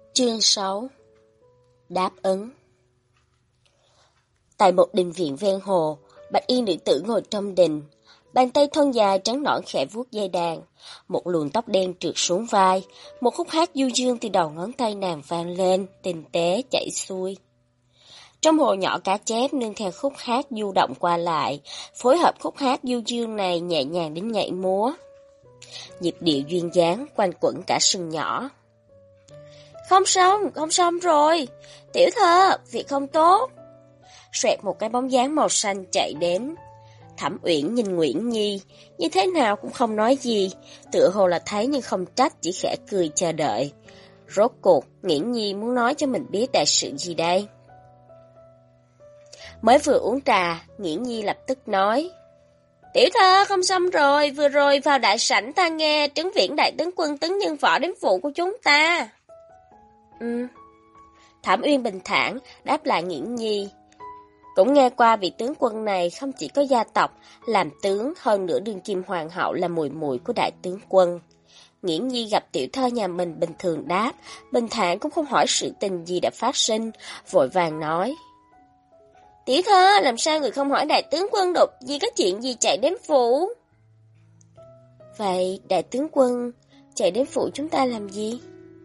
Chương 6. Đáp ứng. Tại một đình viện ven hồ, bạch y nữ tử ngồi trong đình, bàn tay thon dài trắng nõn khẽ vuốt dây đàn, một luồng tóc đen trượt xuống vai, một khúc hát du dương từ đầu ngón tay nàng vang lên, tinh tế chảy xuôi. Trong hồ nhỏ cá chép nương theo khúc hát du động qua lại, phối hợp khúc hát du dương này nhẹ nhàng đến nhảy múa. Nhịp điệu duyên dáng quanh quẩn cả sừng nhỏ. Không xong rồi, tiểu thơ, việc không tốt. Xoẹt một cái bóng dáng màu xanh chạy đến. Thẩm Uyển nhìn Nguyễn Nhi, như thế nào cũng không nói gì, tựa hồ là thấy nhưng không trách, chỉ khẽ cười chờ đợi. Rốt cuộc, Nguyễn Nhi muốn nói cho mình biết đại sự gì đây? Mới vừa uống trà, Nguyễn Nhi lập tức nói. Tiểu thơ không xong rồi, vừa rồi vào đại sảnh ta nghe trấn viễn đại tướng quân tấn nhân võ đến phụ của chúng ta. Thẩm Uyên bình thản đáp lại Nghiễn Nhi. Cũng nghe qua vị tướng quân này không chỉ có gia tộc làm tướng, hơn nữa đương kim hoàng hậu là mùi mùi của đại tướng quân. Nghiễn Nhi gặp tiểu thơ nhà mình bình thường đáp, bình thản cũng không hỏi sự tình gì đã phát sinh, vội vàng nói. Tiểu thơ, làm sao người không hỏi đại tướng quân đột gì có chuyện gì chạy đến phủ? Vậy đại tướng quân chạy đến phủ chúng ta làm gì?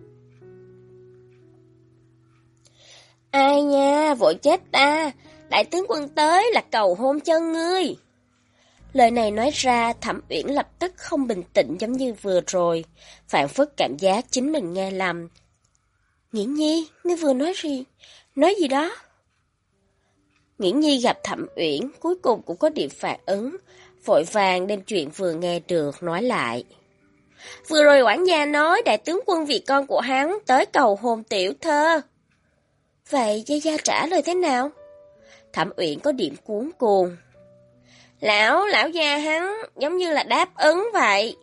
Ai nha, vội chết ta, đại tướng quân tới là cầu hôn chân ngươi. Lời này nói ra, Thẩm Uyển lập tức không bình tĩnh giống như vừa rồi, phảng phất cảm giác chính mình nghe lầm. Nghiễn Nhi, ngươi vừa nói gì? Nói gì đó? Nghiễn Nhi gặp Thẩm Uyển, cuối cùng cũng có điểm phản ứng, vội vàng đem chuyện vừa nghe được nói lại. Vừa rồi quản gia nói đại tướng quân vì con của hắn tới cầu hôn tiểu thơ. Vậy Gia Gia trả lời thế nào? Thẩm Uyển có điểm cuống cuồng. Lão gia hắn giống như là đáp ứng vậy.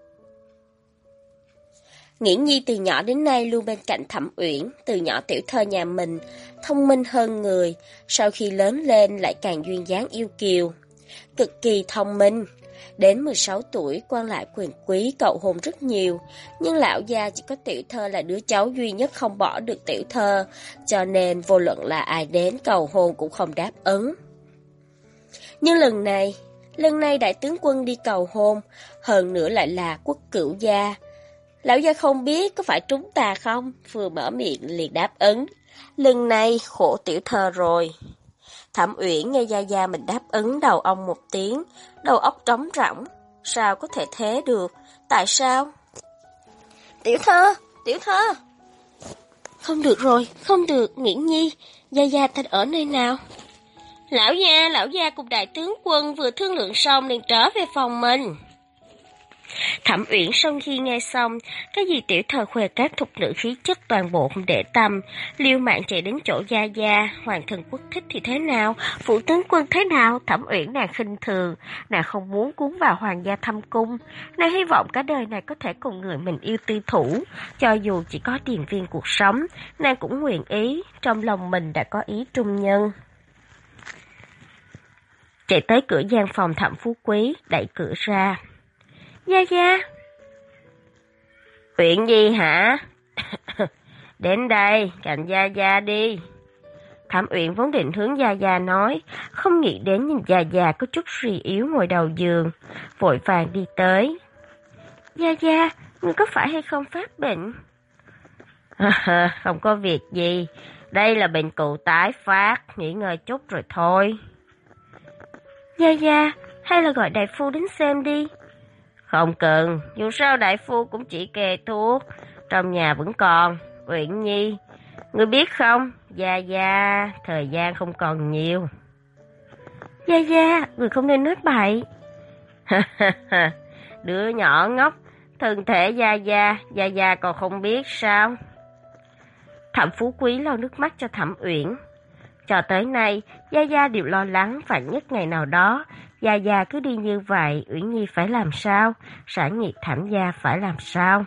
Nghiễn Nhi từ nhỏ đến nay luôn bên cạnh Thẩm Uyển, từ nhỏ tiểu thơ nhà mình, thông minh hơn người, sau khi lớn lên lại càng duyên dáng yêu kiều. Cực kỳ thông minh, đến 16 tuổi quan lại quyền quý cầu hôn rất nhiều, nhưng lão gia chỉ có tiểu thơ là đứa cháu duy nhất không bỏ được tiểu thơ, cho nên vô luận là ai đến cầu hôn cũng không đáp ứng. Nhưng lần này đại tướng quân đi cầu hôn, hơn nữa lại là quốc cửu gia. Lão gia không biết có phải trúng tà không, vừa mở miệng liền đáp ứng. Lần này khổ tiểu thơ rồi. Thẩm Uyển nghe Gia Gia mình đáp ứng đầu ông một tiếng, đầu óc trống rỗng. Sao có thể thế được? Tại sao? Tiểu thơ! Không được rồi, không được, Nghiễn Nhi, Gia Gia ta ở nơi nào? Lão gia cùng đại tướng quân vừa thương lượng xong liền trở về phòng mình. Thẩm Uyển sau khi nghe xong, cái gì tiểu thơ khoe các thục nữ khí chất toàn bộ không để tâm, liều mạng chạy đến chỗ Gia Gia, hoàng thần quốc thích thì thế nào, phụ tướng quân thế nào, Thẩm Uyển nàng khinh thường, nàng không muốn cuốn vào hoàng gia thâm cung, nàng hy vọng cả đời này có thể cùng người mình yêu tư thủ, cho dù chỉ có điền viên cuộc sống, nàng cũng nguyện ý, trong lòng mình đã có ý trung nhân. Chạy tới cửa gian phòng Thẩm Phú Quý, đẩy cửa ra. Gia Gia. Chuyện gì hả? Đến đây, cạnh Gia Gia đi. Thẩm Uyển vốn định hướng Gia Gia nói, không nghĩ đến nhìn Gia Gia có chút suy yếu ngồi đầu giường, vội vàng đi tới. Gia Gia, ngươi có phải hay không phát bệnh? Không có việc gì, đây là bệnh cũ tái phát, nghỉ ngơi chút rồi thôi. Gia Gia, hay là gọi đại phu đến xem đi. Không cần, dù sao đại phu cũng chỉ kê thuốc, trong nhà vẫn còn. Uyển Nhi, ngươi biết không, Gia Gia, thời gian không còn nhiều. Gia Gia, ngươi không nên nói bậy. Đứa nhỏ ngốc, thân thể Gia Gia còn không biết sao. Thẩm Phú Quý lau nước mắt cho Thẩm Uyển. Cho tới nay, Gia Gia đều lo lắng vạn nhất ngày nào đó, Gia Gia cứ đi như vậy, Uyển Nhi phải làm sao? Sản nghiệp Thẩm gia phải làm sao?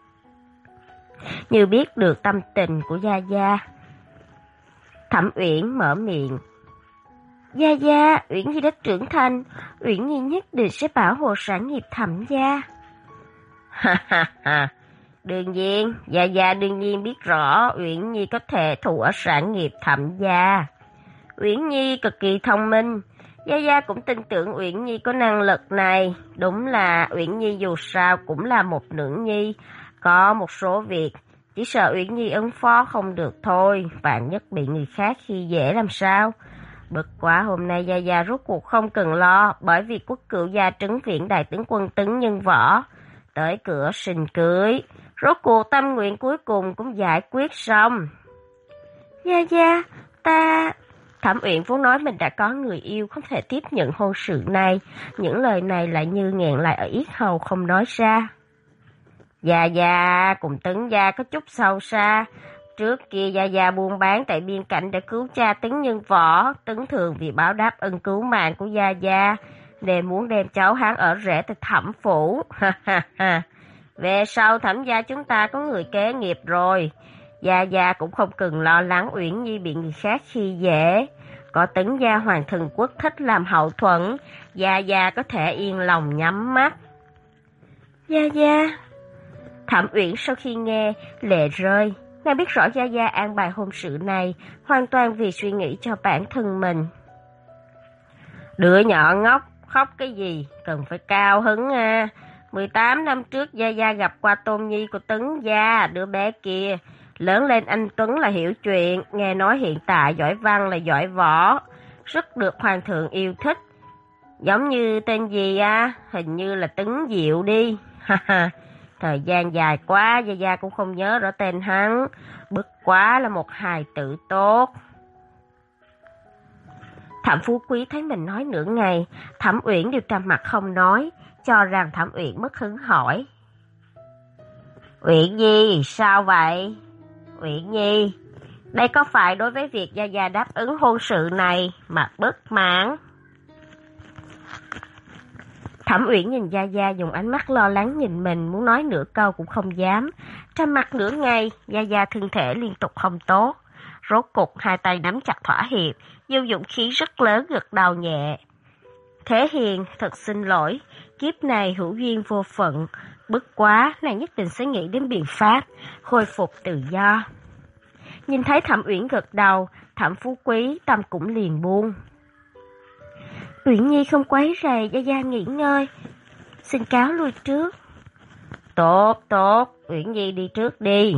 Như biết được tâm tình của Gia Gia, Thẩm Uyển mở miệng. Gia Gia, Uyển Nhi đã trưởng thành, Uyển Nhi nhất định sẽ bảo hộ sản nghiệp Thẩm gia. Đương nhiên, Gia đương nhiên biết rõ Uyển Nhi có thể thụ ở sản nghiệp Thẩm gia. Uyển Nhi cực kỳ thông minh, Gia cũng tin tưởng Uyển Nhi có năng lực này. Đúng là Uyển Nhi dù sao cũng là một nữ nhi, có một số việc chỉ sợ Uyển Nhi ứng phó không được thôi, vạn nhất bị người khác khi dễ làm sao. Bất quá hôm nay Gia rốt cuộc không cần lo, bởi vì quốc cửu gia trấn viễn đại tướng quân Tấn Nhân Võ tới cửa xin cưới. Rốt cuộc tâm nguyện cuối cùng cũng giải quyết xong. Gia, ta... Thẩm Uyển vốn nói mình đã có người yêu, không thể tiếp nhận hôn sự này. Những lời này lại như nghẹn lại ở yết hầu không nói ra. Gia cùng Tấn gia có chút sâu xa. Trước kia Gia buôn bán tại biên cảnh để cứu cha Tấn Nhân Võ. Tấn Thường vì báo đáp ân cứu mạng của Gia nên muốn đem cháu hắn ở rể tại Thẩm phủ. Về sau Thẩm gia chúng ta có người kế nghiệp rồi. Gia cũng không cần lo lắng Uyển Nhi bị người khác khi dễ. Có Tấn gia hoàng thần quốc thích làm hậu thuẫn, Gia có thể yên lòng nhắm mắt. Gia. Thẩm Uyển sau khi nghe, lệ rơi. Nàng biết rõ Gia an bài hôn sự này, hoàn toàn vì suy nghĩ cho bản thân mình. Đứa nhỏ ngốc, khóc cái gì, cần phải cao hứng à. 18 năm trước Gia gặp qua tôn nhi của Tấn gia, đứa bé kia. Lớn lên anh Tuấn là hiểu chuyện, nghe nói hiện tại giỏi văn là giỏi võ, rất được hoàng thượng yêu thích. Giống như tên gì à? Hình như là Tấn Diệu đi. Thời gian dài quá, Gia cũng không nhớ rõ tên hắn. Bất quá là một hài tử tốt. Thẩm Phú Quý thấy mình nói nửa ngày, Thẩm Uyển đều trầm mặt không nói, cho rằng Thẩm Uyển mất hứng hỏi. Uyển Nhi, sao vậy? Uyển Nhi, đây có phải đối với việc Gia đáp ứng hôn sự này mà bất mãn? Thẩm Uyển nhìn Gia dùng ánh mắt lo lắng nhìn mình, muốn nói nửa câu cũng không dám. Trầm mặc nửa ngày, Gia thân thể liên tục không tốt. Rốt cục hai tay nắm chặt thỏa hiệp, dùng dụng khí rất lớn gật đầu nhẹ. Thế Hiền, thật xin lỗi, kiếp này hữu duyên vô phận. Bất quá, nàng nhất định sẽ nghĩ đến biện pháp, khôi phục tự do. Nhìn thấy Thẩm Uyển gật đầu, Thẩm Phú Quý tâm cũng liền buông. Uyển Nhi không quấy rầy, Gia nghỉ ngơi. Xin cáo lui trước. Tốt, Uyển Nhi đi trước đi.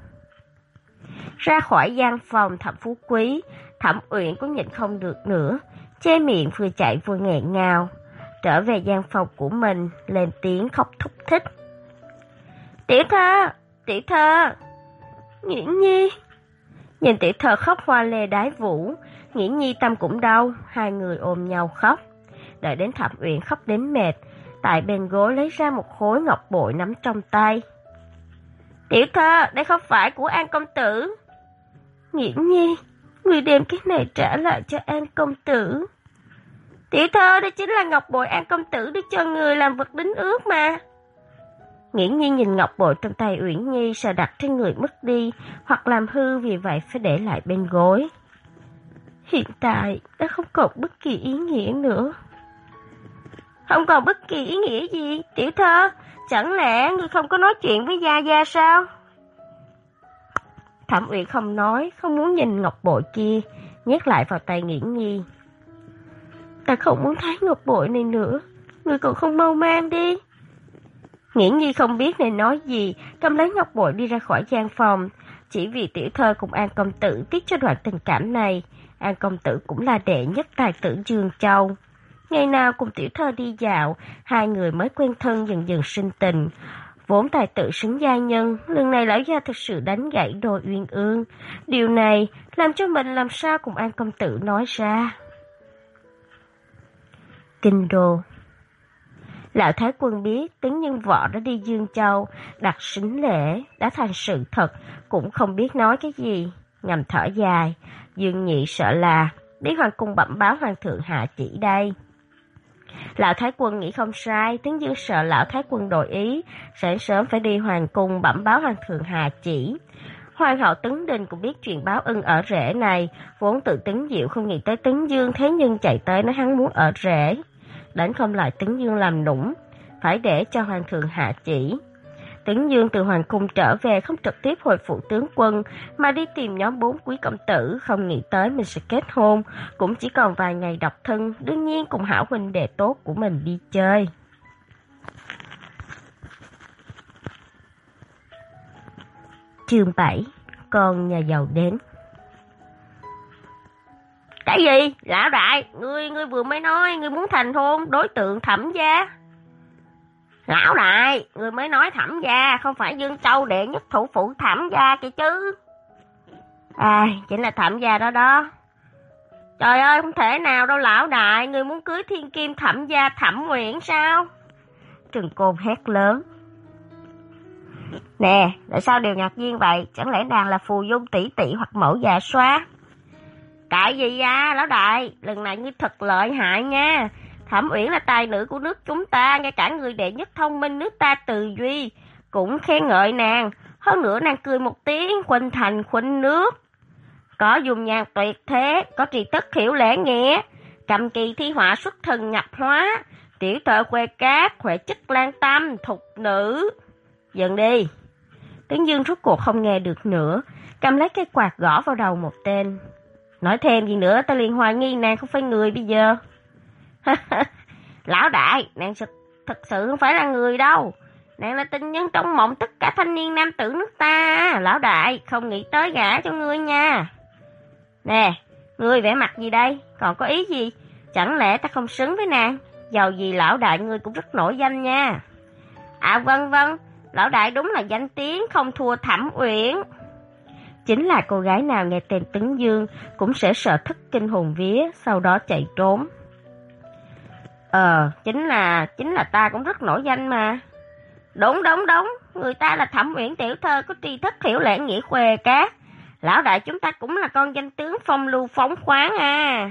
Ra khỏi gian phòng Thẩm Phú Quý, Thẩm Uyển cũng nhịn không được nữa, che miệng vừa chạy vừa nghẹn ngào. Trở về gian phòng của mình, lên tiếng khóc thúc thích. Tiểu thơ, Nghiễn Nhi. Nhìn tiểu thơ khóc hoa lê đái vũ, Nghiễn Nhi tâm cũng đau, hai người ôm nhau khóc. Đợi đến Thẩm Uyển khóc đến mệt, tại bên gối lấy ra một khối ngọc bội nắm trong tay. Tiểu thơ, đây không phải của An công tử. Nghiễn Nhi, người đem cái này trả lại cho An công tử. Tiểu thơ, đây chính là ngọc bội An công tử đưa cho người làm vật đính ước mà. Nghiễn Nhi nhìn ngọc bội trong tay Uyển Nhi, sợ đặt trên người mất đi hoặc làm hư, vì vậy phải để lại bên gối. Hiện tại đã không còn bất kỳ ý nghĩa nữa. Không còn bất kỳ ý nghĩa gì? Tiểu thơ, chẳng lẽ ngươi không có nói chuyện với Gia sao? Thẩm Uyển không nói, không muốn nhìn ngọc bội kia, nhét lại vào tay Nghiễn Nhi. Ta không muốn thấy ngọc bội này nữa, ngươi còn không mau mang đi. Nghiễn Nhi không biết nên nói gì, cầm lấy ngọc bội đi ra khỏi gian phòng. Chỉ vì tiểu thơ cùng An công tử tiếc cho đoạn tình cảm này. An công tử cũng là đệ nhất tài tử Dương Châu. Ngày nào cùng tiểu thơ đi dạo, hai người mới quen thân dần dần sinh tình. Vốn tài tử xứng gia nhân, lần này lão gia thực sự đánh gãy đôi uyên ương. Điều này làm cho mình làm sao cùng An công tử nói ra. Kinh Đô. Lão Thái Quân biết Tấn Nhân Võ đã đi Dương Châu, đặt sính lễ, đã thành sự thật, cũng không biết nói cái gì, ngầm thở dài. Dương Nhị sợ là đi hoàng cung bẩm báo hoàng thượng hạ chỉ đây. Lão Thái Quân nghĩ không sai, Tấn Dương sợ Lão Thái Quân đổi ý, sáng sớm phải đi hoàng cung bẩm báo hoàng thượng hạ chỉ. Hoàng hậu Tấn Đình cũng biết chuyện báo ân ở rể này, vốn tự Tấn Diệu không nghĩ tới Tấn Dương, thế nhưng chạy tới nói hắn muốn ở rể. Đánh không lại Tấn Dương làm nũng, phải để cho hoàng thượng hạ chỉ. Tấn Dương từ hoàng cung trở về không trực tiếp hồi phủ tướng quân, mà đi tìm nhóm 4 quý công tử, không nghĩ tới mình sẽ kết hôn, cũng chỉ còn vài ngày độc thân, đương nhiên cùng hảo huynh đệ tốt của mình đi chơi. Chương 7. Con nhà giàu đến. Cái gì? Lão đại, ngươi vừa mới nói ngươi muốn thành hôn đối tượng Thẩm gia. Lão đại, người mới nói Thẩm gia, không phải Dương Châu đệ nhất thủ phủ Thẩm gia kia chứ. Chính là Thẩm gia đó đó. Trời ơi, không thể nào đâu lão đại, người muốn cưới thiên kim Thẩm gia Thẩm Uyển sao? Trừng Côn hét lớn. Nè, tại sao đều ngạc nhiên vậy? Chẳng lẽ nàng là phù dung tỷ tỷ hoặc mẫu già xoa? Cái gì à, lão đại, lần này ngươi thật lợi hại nha. Thẩm Uyển là tài nữ của nước chúng ta, ngay cả người đệ nhất thông minh nước ta Từ Duy cũng khen ngợi nàng. Hơn nữa nàng cười một tiếng, khuynh thành khuynh nước. Có dùng nhạc tuyệt thế, có tri thức hiểu lễ nghĩa, cầm kỳ thi họa xuất thần nhập hóa, tiểu thợ quê cát, huệ chất lan tâm, thục nữ. Dừng đi. Tấn Dương rốt cuộc không nghe được nữa, cầm lấy cái quạt gõ vào đầu một tên. Nói thêm gì nữa ta liền hoài nghi nàng không phải người bây giờ. Lão đại, nàng thật sự không phải là người đâu. Nàng là tình nhân trong mộng tất cả thanh niên nam tử nước ta. Lão đại, không nghĩ tới gả cho ngươi nha. Nè, ngươi vẻ mặt gì đây? Còn có ý gì? Chẳng lẽ ta không xứng với nàng? Dầu gì lão đại ngươi cũng rất nổi danh nha. Vâng, lão đại đúng là danh tiếng không thua Thẩm Uyển. Chính là cô gái nào nghe tên Tấn Dương cũng sẽ sợ thất kinh hồn vía, sau đó chạy trốn. Chính là ta cũng rất nổi danh mà. Đúng, người ta là Thẩm Uyển tiểu thơ có tri thức hiểu lễ nghĩa khuê cát. Lão đại chúng ta cũng là con danh tướng phong lưu phóng khoáng à.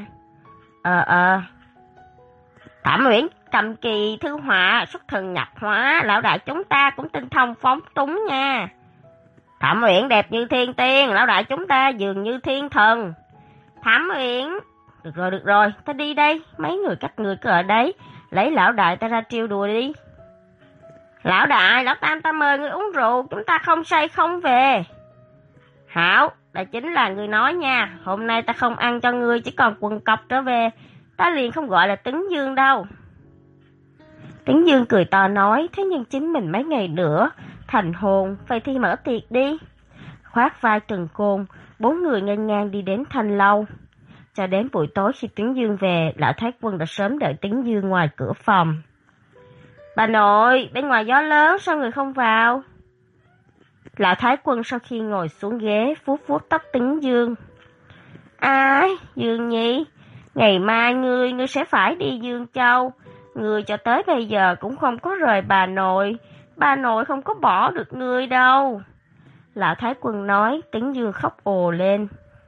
Thẩm Uyển cầm kỳ thư họa xuất thần nhập hóa, lão đại chúng ta cũng tinh thông phóng túng nha. Thẩm Uyển đẹp như thiên tiên, lão đại chúng ta dường như thiên thần. Thẩm Uyển, được rồi, ta đi đây, mấy người các người cứ ở đấy, lấy lão đại ta ra trêu đùa đi. Lão đại, lão tam ta mời người uống rượu, chúng ta không say không về. Hảo, đây chính là người nói nha, hôm nay ta không ăn cho ngươi, chỉ còn quần cọc trở về, ta liền không gọi là Tấn Dương đâu. Tấn Dương cười to nói, thế nhưng chính mình mấy ngày nữa thành hôn, vậy thì mở tiệc đi. Khoác vai Trừng Côn, 4 người nghênh ngang đi đến Thanh Lâu. Cho đến buổi tối khi Tấn Dương về, lão Thái Quân đã sớm đợi Tấn Dương ngoài cửa phòng. Bà nội, bên ngoài gió lớn, sao người không vào? Lão Thái Quân sau khi ngồi xuống ghế, vuốt tóc Tấn Dương. Dương Nhi, ngày mai ngươi sẽ phải đi Dương Châu. Ngươi cho tới bây giờ cũng không có rời bà nội không có bỏ được ngươi đâu. Lão Thái Quân nói, Tấn Dương khóc ồ lên.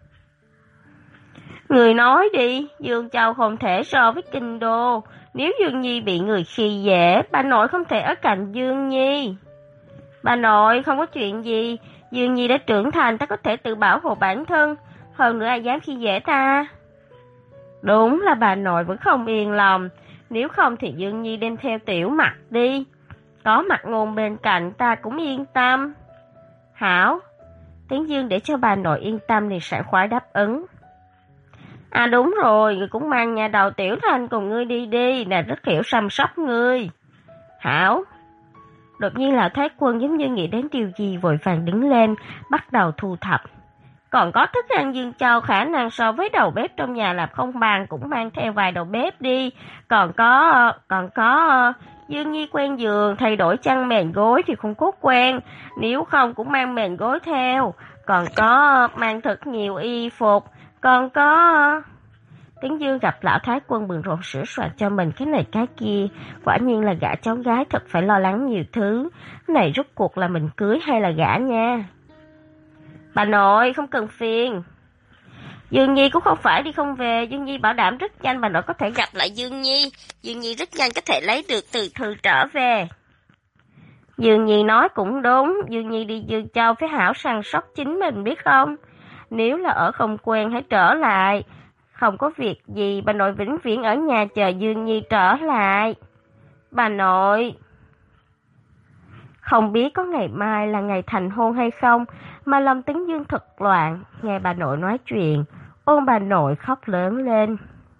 Người nói đi, Dương Châu không thể so với Kinh Đô. Nếu Dương Nhi bị người khi dễ, bà nội không thể ở cạnh Dương Nhi. Bà nội không có chuyện gì, Dương Nhi đã trưởng thành, ta có thể tự bảo hộ bản thân. Hơn nữa ai dám khi dễ ta? Đúng là bà nội vẫn không yên lòng. Nếu không thì Dương Nhi đem theo Tiểu Mặt đi. Có Mặt Ngôn bên cạnh ta cũng yên tâm. Hảo. Tấn Dương để cho bà nội yên tâm thì sảng khoái đáp ứng. Đúng rồi, người cũng mang nhà đầu Tiểu Thanh cùng ngươi đi, là rất hiểu săn sóc ngươi. Hảo. Đột nhiên Lão Thái Quân giống như nghĩ đến điều gì vội vàng đứng lên, bắt đầu thu thập. Còn có thức ăn Dương Châu khả năng so với đầu bếp trong nhà làm không bằng, cũng mang theo vài đầu bếp đi. Còn có Dương Nhi quen giường, thay đổi chăn mền gối thì không có quen, nếu không cũng mang mền gối theo. Còn có mang thật nhiều y phục, còn có... Tấn Dương gặp Lão Thái Quân bận rộn sửa soạn cho mình cái này cái kia, quả nhiên là gả cháu gái thật phải lo lắng nhiều thứ. Cái này rốt cuộc là mình cưới hay là gả nha? Bà nội không cần phiền. Dương Nhi cũng không phải đi không về, Dương Nhi bảo đảm rất nhanh bà nội có thể gặp lại Dương Nhi. Dương Nhi rất nhanh có thể lấy được từ thư trở về. Dương Nhi nói cũng đúng, Dương Nhi đi Dương Châu phải hảo săn sóc chính mình biết không? Nếu là ở không quen hãy trở lại. Không có việc gì, bà nội vĩnh viễn ở nhà chờ Dương Nhi trở lại. Bà nội... Không biết có ngày mai là ngày thành hôn hay không, mà lòng Tấn Dương thật loạn, nghe bà nội nói chuyện, ôm bà nội khóc lớn lên.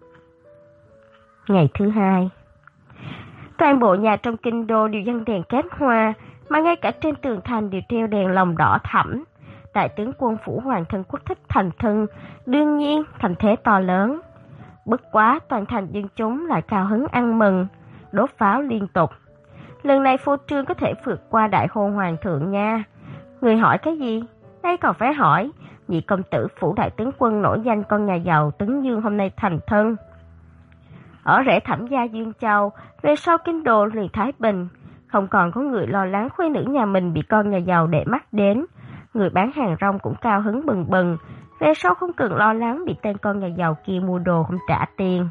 Ngày thứ hai, toàn bộ nhà trong kinh đô đều dâng đèn cáp hoa, mà ngay cả trên tường thành đều treo đèn lồng đỏ thẫm. Đại tướng quân phủ hoàng thân quốc thích thành thân, đương nhiên thành thế to lớn. Bất quá toàn thành dân chúng lại cao hứng ăn mừng, đốt pháo liên tục. Lần này phô trương có thể vượt qua đại hôn hoàng thượng nha. Người hỏi cái gì? Đây còn phải hỏi, nhị công tử phủ đại tướng quân nổi danh con nhà giàu Tấn Dương hôm nay thành thân. Ở rễ Thẩm gia Dương Châu, về sau kinh đô liền thái bình, không còn có người lo lắng khuê nữ nhà mình bị con nhà giàu để mắt đến. Người bán hàng rong cũng cao hứng bừng bừng, về sau không cần lo lắng bị tên con nhà giàu kia mua đồ không trả tiền.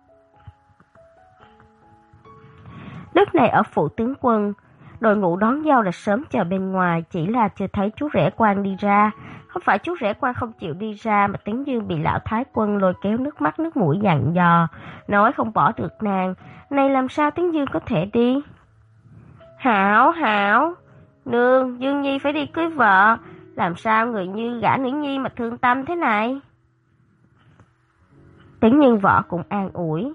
Lúc này ở phủ tướng quân, đội ngũ đón dâu là sớm chờ bên ngoài, chỉ là chưa thấy chú rể quan đi ra. Không phải chú rể quan không chịu đi ra, mà Tấn Dương bị lão thái quân lôi kéo nước mắt nước mũi dặn dò, nói không bỏ được nàng, này làm sao Tấn Dương có thể đi? Hảo, nương, Dương Nhi phải đi cưới vợ, làm sao người như gả nữ nhi mà thương tâm thế này? Tấn Dương vợ cũng an ủi.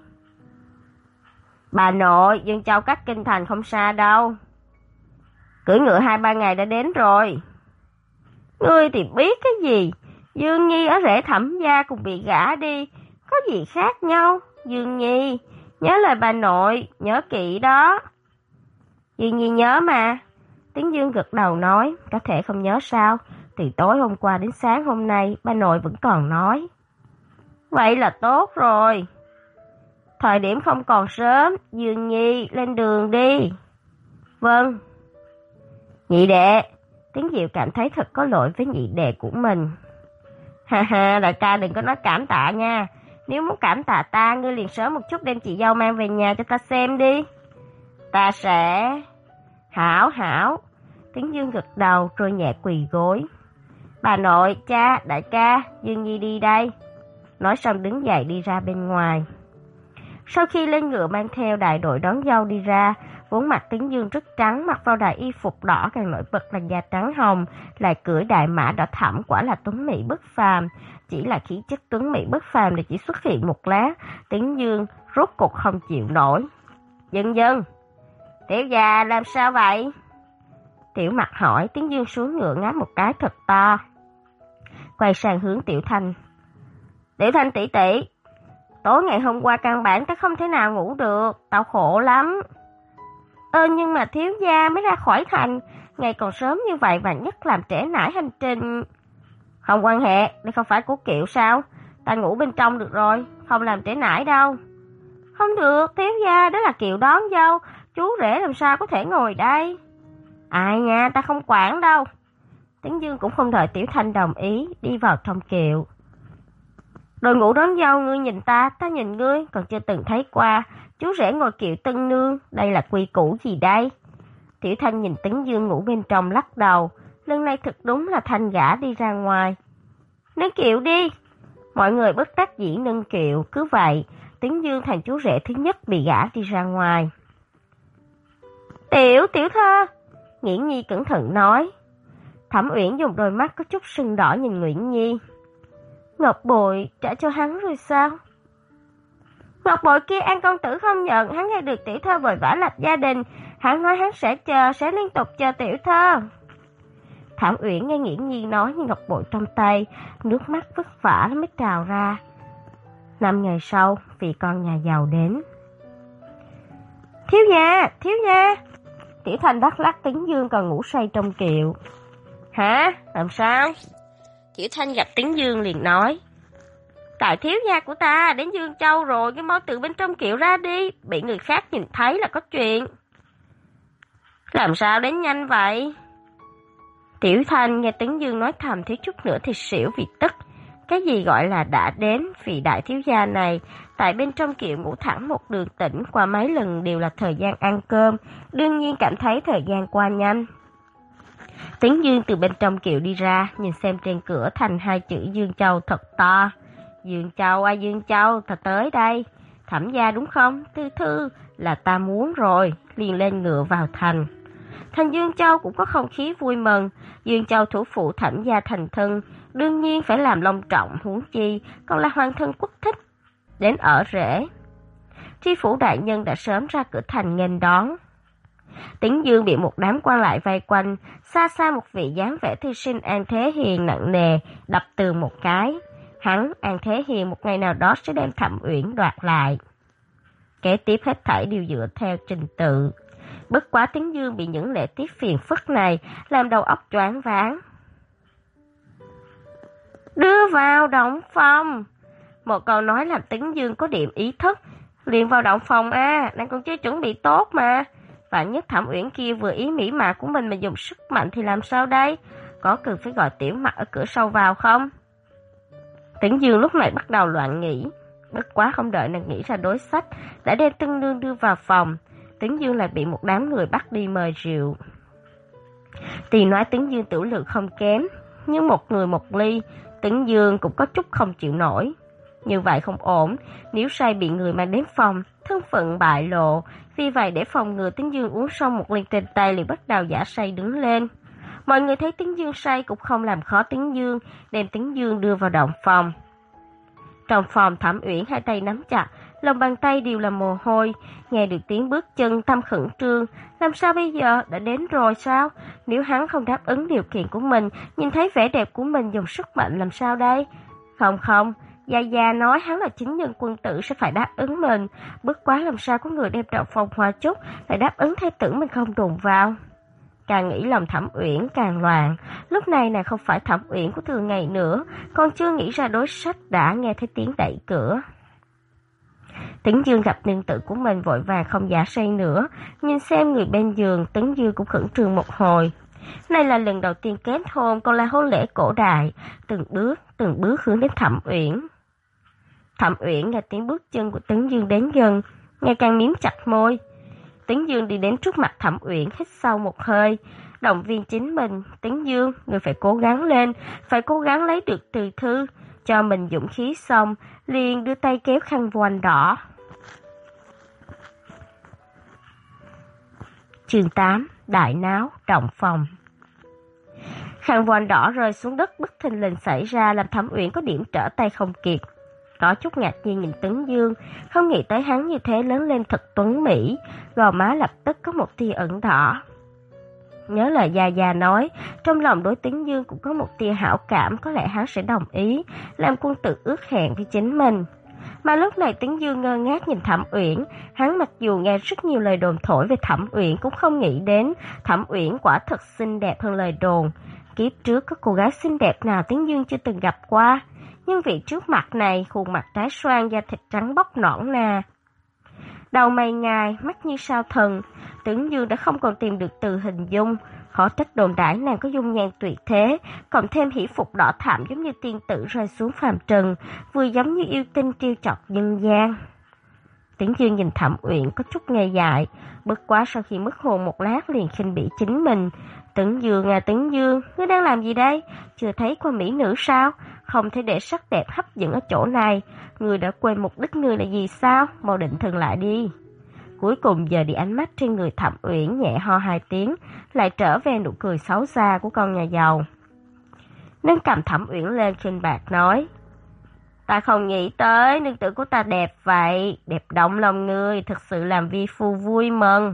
Bà nội, Dương Châu cách kinh thành không xa đâu. Cưỡi ngựa 2-3 ngày đã đến rồi. Ngươi thì biết cái gì? Dương Nhi ở rễ Thẩm gia cùng bị gả đi, có gì khác nhau? Dương Nhi, nhớ lời bà nội, nhớ kỹ đó. Dương Nhi nhớ mà. Tấn Dương gật đầu nói, có thể không nhớ sao? Từ tối hôm qua đến sáng hôm nay, bà nội vẫn còn nói. Vậy là tốt rồi. Thời điểm không còn sớm, Dương Nhi lên đường đi. Vâng. Nhị đệ. Tiến Diệu cảm thấy thật có lỗi với nhị đệ của mình. Ha ha, đại ca đừng có nói cảm tạ nha. Nếu muốn cảm tạ ta, ngươi liền sớm một chút đem chị dâu mang về nhà cho ta xem đi. Ta sẽ... Hảo. Tiến Dương gật đầu rồi nhẹ quỳ gối. Bà nội, cha, đại ca, Dương Nhi đi đây. Nói xong đứng dậy đi ra bên ngoài. Sau khi lên ngựa mang theo đại đội đón dâu đi ra, vốn mặt Tấn Dương rất trắng, mặc vào đại y phục đỏ càng nổi bật là da trắng hồng, lại cưỡi đại mã đỏ thẫm, quả là tuấn mỹ bất phàm. Chỉ là khí chất tuấn mỹ bất phàm thì chỉ xuất hiện một lát, Tấn Dương rốt cục không chịu nổi. Dân, tiểu già làm sao vậy? Tiểu Mặc hỏi. Tấn Dương xuống ngựa ngáp một cái thật to, quay sang hướng Tiểu Thanh. Tiểu Thanh tỷ tỷ, tối ngày hôm qua căn bản ta không thể nào ngủ được, tao khổ lắm. Nhưng mà thiếu gia mới ra khỏi thành, ngày còn sớm như vậy và nhất làm trễ nải hành trình. Không quan hệ, đây không phải của Kiệu sao? Ta ngủ bên trong được rồi, không làm trễ nải đâu. Không được, thiếu gia, đó là Kiệu đón dâu, chú rể làm sao có thể ngồi đây? Ai nha, ta không quản đâu. Tấn Dương cũng không đợi Tiểu Thanh đồng ý, đi vào trong kiệu. Đội ngũ đón dâu, ngươi nhìn ta nhìn ngươi, còn chưa từng thấy qua. Chú rể ngồi kiệu tân nương, đây là quy củ gì đây? Tiểu Thanh nhìn Tấn Dương ngủ bên trong lắc đầu, lần này thật đúng là Thanh gã đi ra ngoài. Nâng kiệu đi. Mọi người bất đắc dĩ nâng kiệu, cứ vậy, Tấn Dương thành chú rể thứ nhất bị gã đi ra ngoài. Tiểu thơ, Nghiễn Nhi cẩn thận nói. Thẩm Uyển dùng đôi mắt có chút sưng đỏ nhìn Nghiễn Nhi. Ngọc bội trả cho hắn rồi sao? Ngọc bội kia An công tử không nhận, hắn nghe được tiểu thơ vội vã lập gia đình, hắn nói hắn sẽ chờ, sẽ liên tục chờ tiểu thơ. Thẩm Uyển nghe Nghiễn Nhi nói như ngọc bội trong tay, nước mắt vất vả mới trào ra. 5 ngày sau, vì con nhà giàu đến. Thiếu gia. Tiểu Thanh đắc lắc Tấn Dương còn ngủ say trong kiệu. Hả? Làm sao? Tiểu Thanh gặp Tấn Dương liền nói. Tại thiếu gia của ta đến Dương Châu rồi, cái mau từ bên trong kiệu ra đi, bị người khác nhìn thấy là có chuyện. Làm sao đến nhanh vậy? Tiểu Thanh nghe Tấn Dương nói thầm thiếu chút nữa thì xỉu vì tức. Cái gì gọi là đã đến, vì đại thiếu gia này, tại bên trong kiệu ngủ thẳng một đường tỉnh, qua mấy lần đều là thời gian ăn cơm, đương nhiên cảm thấy thời gian qua nhanh. Tấn Dương từ bên trong kiệu đi ra, nhìn xem trên cửa thành 2 chữ Dương Châu thật to. Dương Châu, ta tới đây. Thẩm gia đúng không? Thư là ta muốn rồi, liền lên ngựa vào thành. Thành Dương Châu cũng có không khí vui mừng. Dương Châu thủ phụ Thẩm gia thành thân, đương nhiên phải làm long trọng, huống chi còn là hoàng thân quốc thích đến ở rể. Tri phủ đại nhân đã sớm ra cửa thành nghênh đón. Tĩnh Dương bị một đám quan lại vây quanh, xa xa một vị dáng vẻ thư sinh An Thế Hiền nặng nề đập tường một cái. Hắn, An Thế Hiền, một ngày nào đó sẽ đem Thẩm Uyển đoạt lại. Kế tiếp hết thảy đều dựa theo trình tự. Bất quá Tĩnh Dương bị những lễ tiết phiền phức này làm đầu óc choáng váng. Đưa vào động phòng. Một câu nói làm Tĩnh Dương có điểm ý thức. Liền vào động phòng a, nàng còn chưa chuẩn bị tốt mà. Vạn nhất Thẩm Uyển kia vừa ý mỹ mạo của mình mà dùng sức mạnh thì làm sao đây? Có cần phải gọi Tiểu Mặc ở cửa sau vào không? Tĩnh Dương lúc này bắt đầu loạn nghĩ. Bất quá không đợi nàng nghĩ ra đối sách, đã đem Tân Nương đưa vào phòng. Tĩnh Dương lại bị một đám người bắt đi mời rượu. Tuy nói Tĩnh Dương tiểu lượng không kém, nhưng một người một ly, Tĩnh Dương cũng có chút không chịu nổi. Như vậy không ổn, nếu say bị người mang đến phòng, thân phận bại lộ. Vì vậy để phòng ngừa Tĩnh Dương uống xong một ly trên tay liền bắt đầu giả say đứng lên. Mọi người thấy Tĩnh Dương say cũng không làm khó Tĩnh Dương, đem Tĩnh Dương đưa vào động phòng. Trong phòng Thẩm Uyển hai tay nắm chặt, lòng bàn tay đều là mồ hôi, nghe được tiếng bước chân tâm khẩn trương. Làm sao bây giờ, đã đến rồi sao? Nếu hắn không đáp ứng điều kiện của mình, nhìn thấy vẻ đẹp của mình dùng sức mạnh làm sao đây? Không, Gia Gia nói hắn là chính nhân quân tử sẽ phải đáp ứng mình. Bất quá làm sao có người đem động phòng Hoa Trúc lại đáp ứng thê tử mình không đụng vào. Càng nghĩ lòng Thẩm Uyển càng loạn. Lúc này nàng không phải Thẩm Uyển của thường ngày nữa, còn chưa nghĩ ra đối sách đã nghe thấy tiếng đẩy cửa. Tĩnh Dương gặp nương tử của mình vội vàng không giả say nữa, nhìn xem người bên giường, Tĩnh Dương cũng khẩn trương một hồi. Này là lần đầu tiên kết hôn, còn là hôn lễ cổ đại, từng bước hướng đến Thẩm Uyển. Thẩm Uyển nghe tiếng bước chân của Tĩnh Dương đến gần, ngày càng mím chặt môi. Tĩnh Dương đi đến trước mặt Thẩm Uyển, hít sâu một hơi, động viên chính mình. Tĩnh Dương, người phải cố gắng lên, phải cố gắng lấy được từ thư, cho mình dũng khí xong, liền đưa tay kéo khăn voan đỏ. Chương 8, đại náo, động phòng. Khăn voan đỏ rơi xuống đất bất thình lình xảy ra làm Thẩm Uyển có điểm trở tay không kịp. Có chút ngạc nhiên nhìn Tĩnh Dương, không nghĩ tới hắn như thế lớn lên thật tuấn mỹ, gò má lập tức có một tia ửng đỏ. Nhớ lời Gia Gia nói, trong lòng đối Tĩnh Dương cũng có một tia hảo cảm, có lẽ hắn sẽ đồng ý, làm quân tử ước hẹn với chính mình. Mà lúc này Tĩnh Dương ngơ ngác nhìn Thẩm Uyển, hắn mặc dù nghe rất nhiều lời đồn thổi về Thẩm Uyển cũng không nghĩ đến Thẩm Uyển quả thật xinh đẹp hơn lời đồn. Kiếp trước có cô gái xinh đẹp nào Tĩnh Dương chưa từng gặp qua, nhưng vị trước mặt này khuôn mặt trái xoan, da thịt trắng bóc nõn nà, đầu mày ngài, mắt như sao thần. Tĩnh Dương đã không còn tìm được từ hình dung, khó trách đồn đãi nàng có dung nhan tuyệt thế, cộng thêm hỷ phục đỏ thẳm giống như tiên tử rơi xuống phàm trần, vừa giống như yêu tinh trêu chọc nhân gian. Tĩnh Dương nhìn Thẩm Uyển có chút ngây dại, bất quá sau khi mất hồn một lát liền khinh bỉ chính mình. Tĩnh Dương à Tĩnh Dương, ngươi đang làm gì đây? Chưa thấy qua mỹ nữ sao? Không thể để sắc đẹp hấp dẫn ở chỗ này. Ngươi đã quên mục đích ngươi là gì sao? Mau định thần lại đi. Cuối cùng giờ đi ánh mắt trên người Thẩm Uyển nhẹ ho hai tiếng, lại trở về nụ cười xấu xa của con nhà giàu. Nâng cầm Thẩm Uyển lên khinh bạc nói: Ta không nghĩ tới nương tử của ta đẹp vậy, đẹp động lòng người, thực sự làm vi phu vui mừng.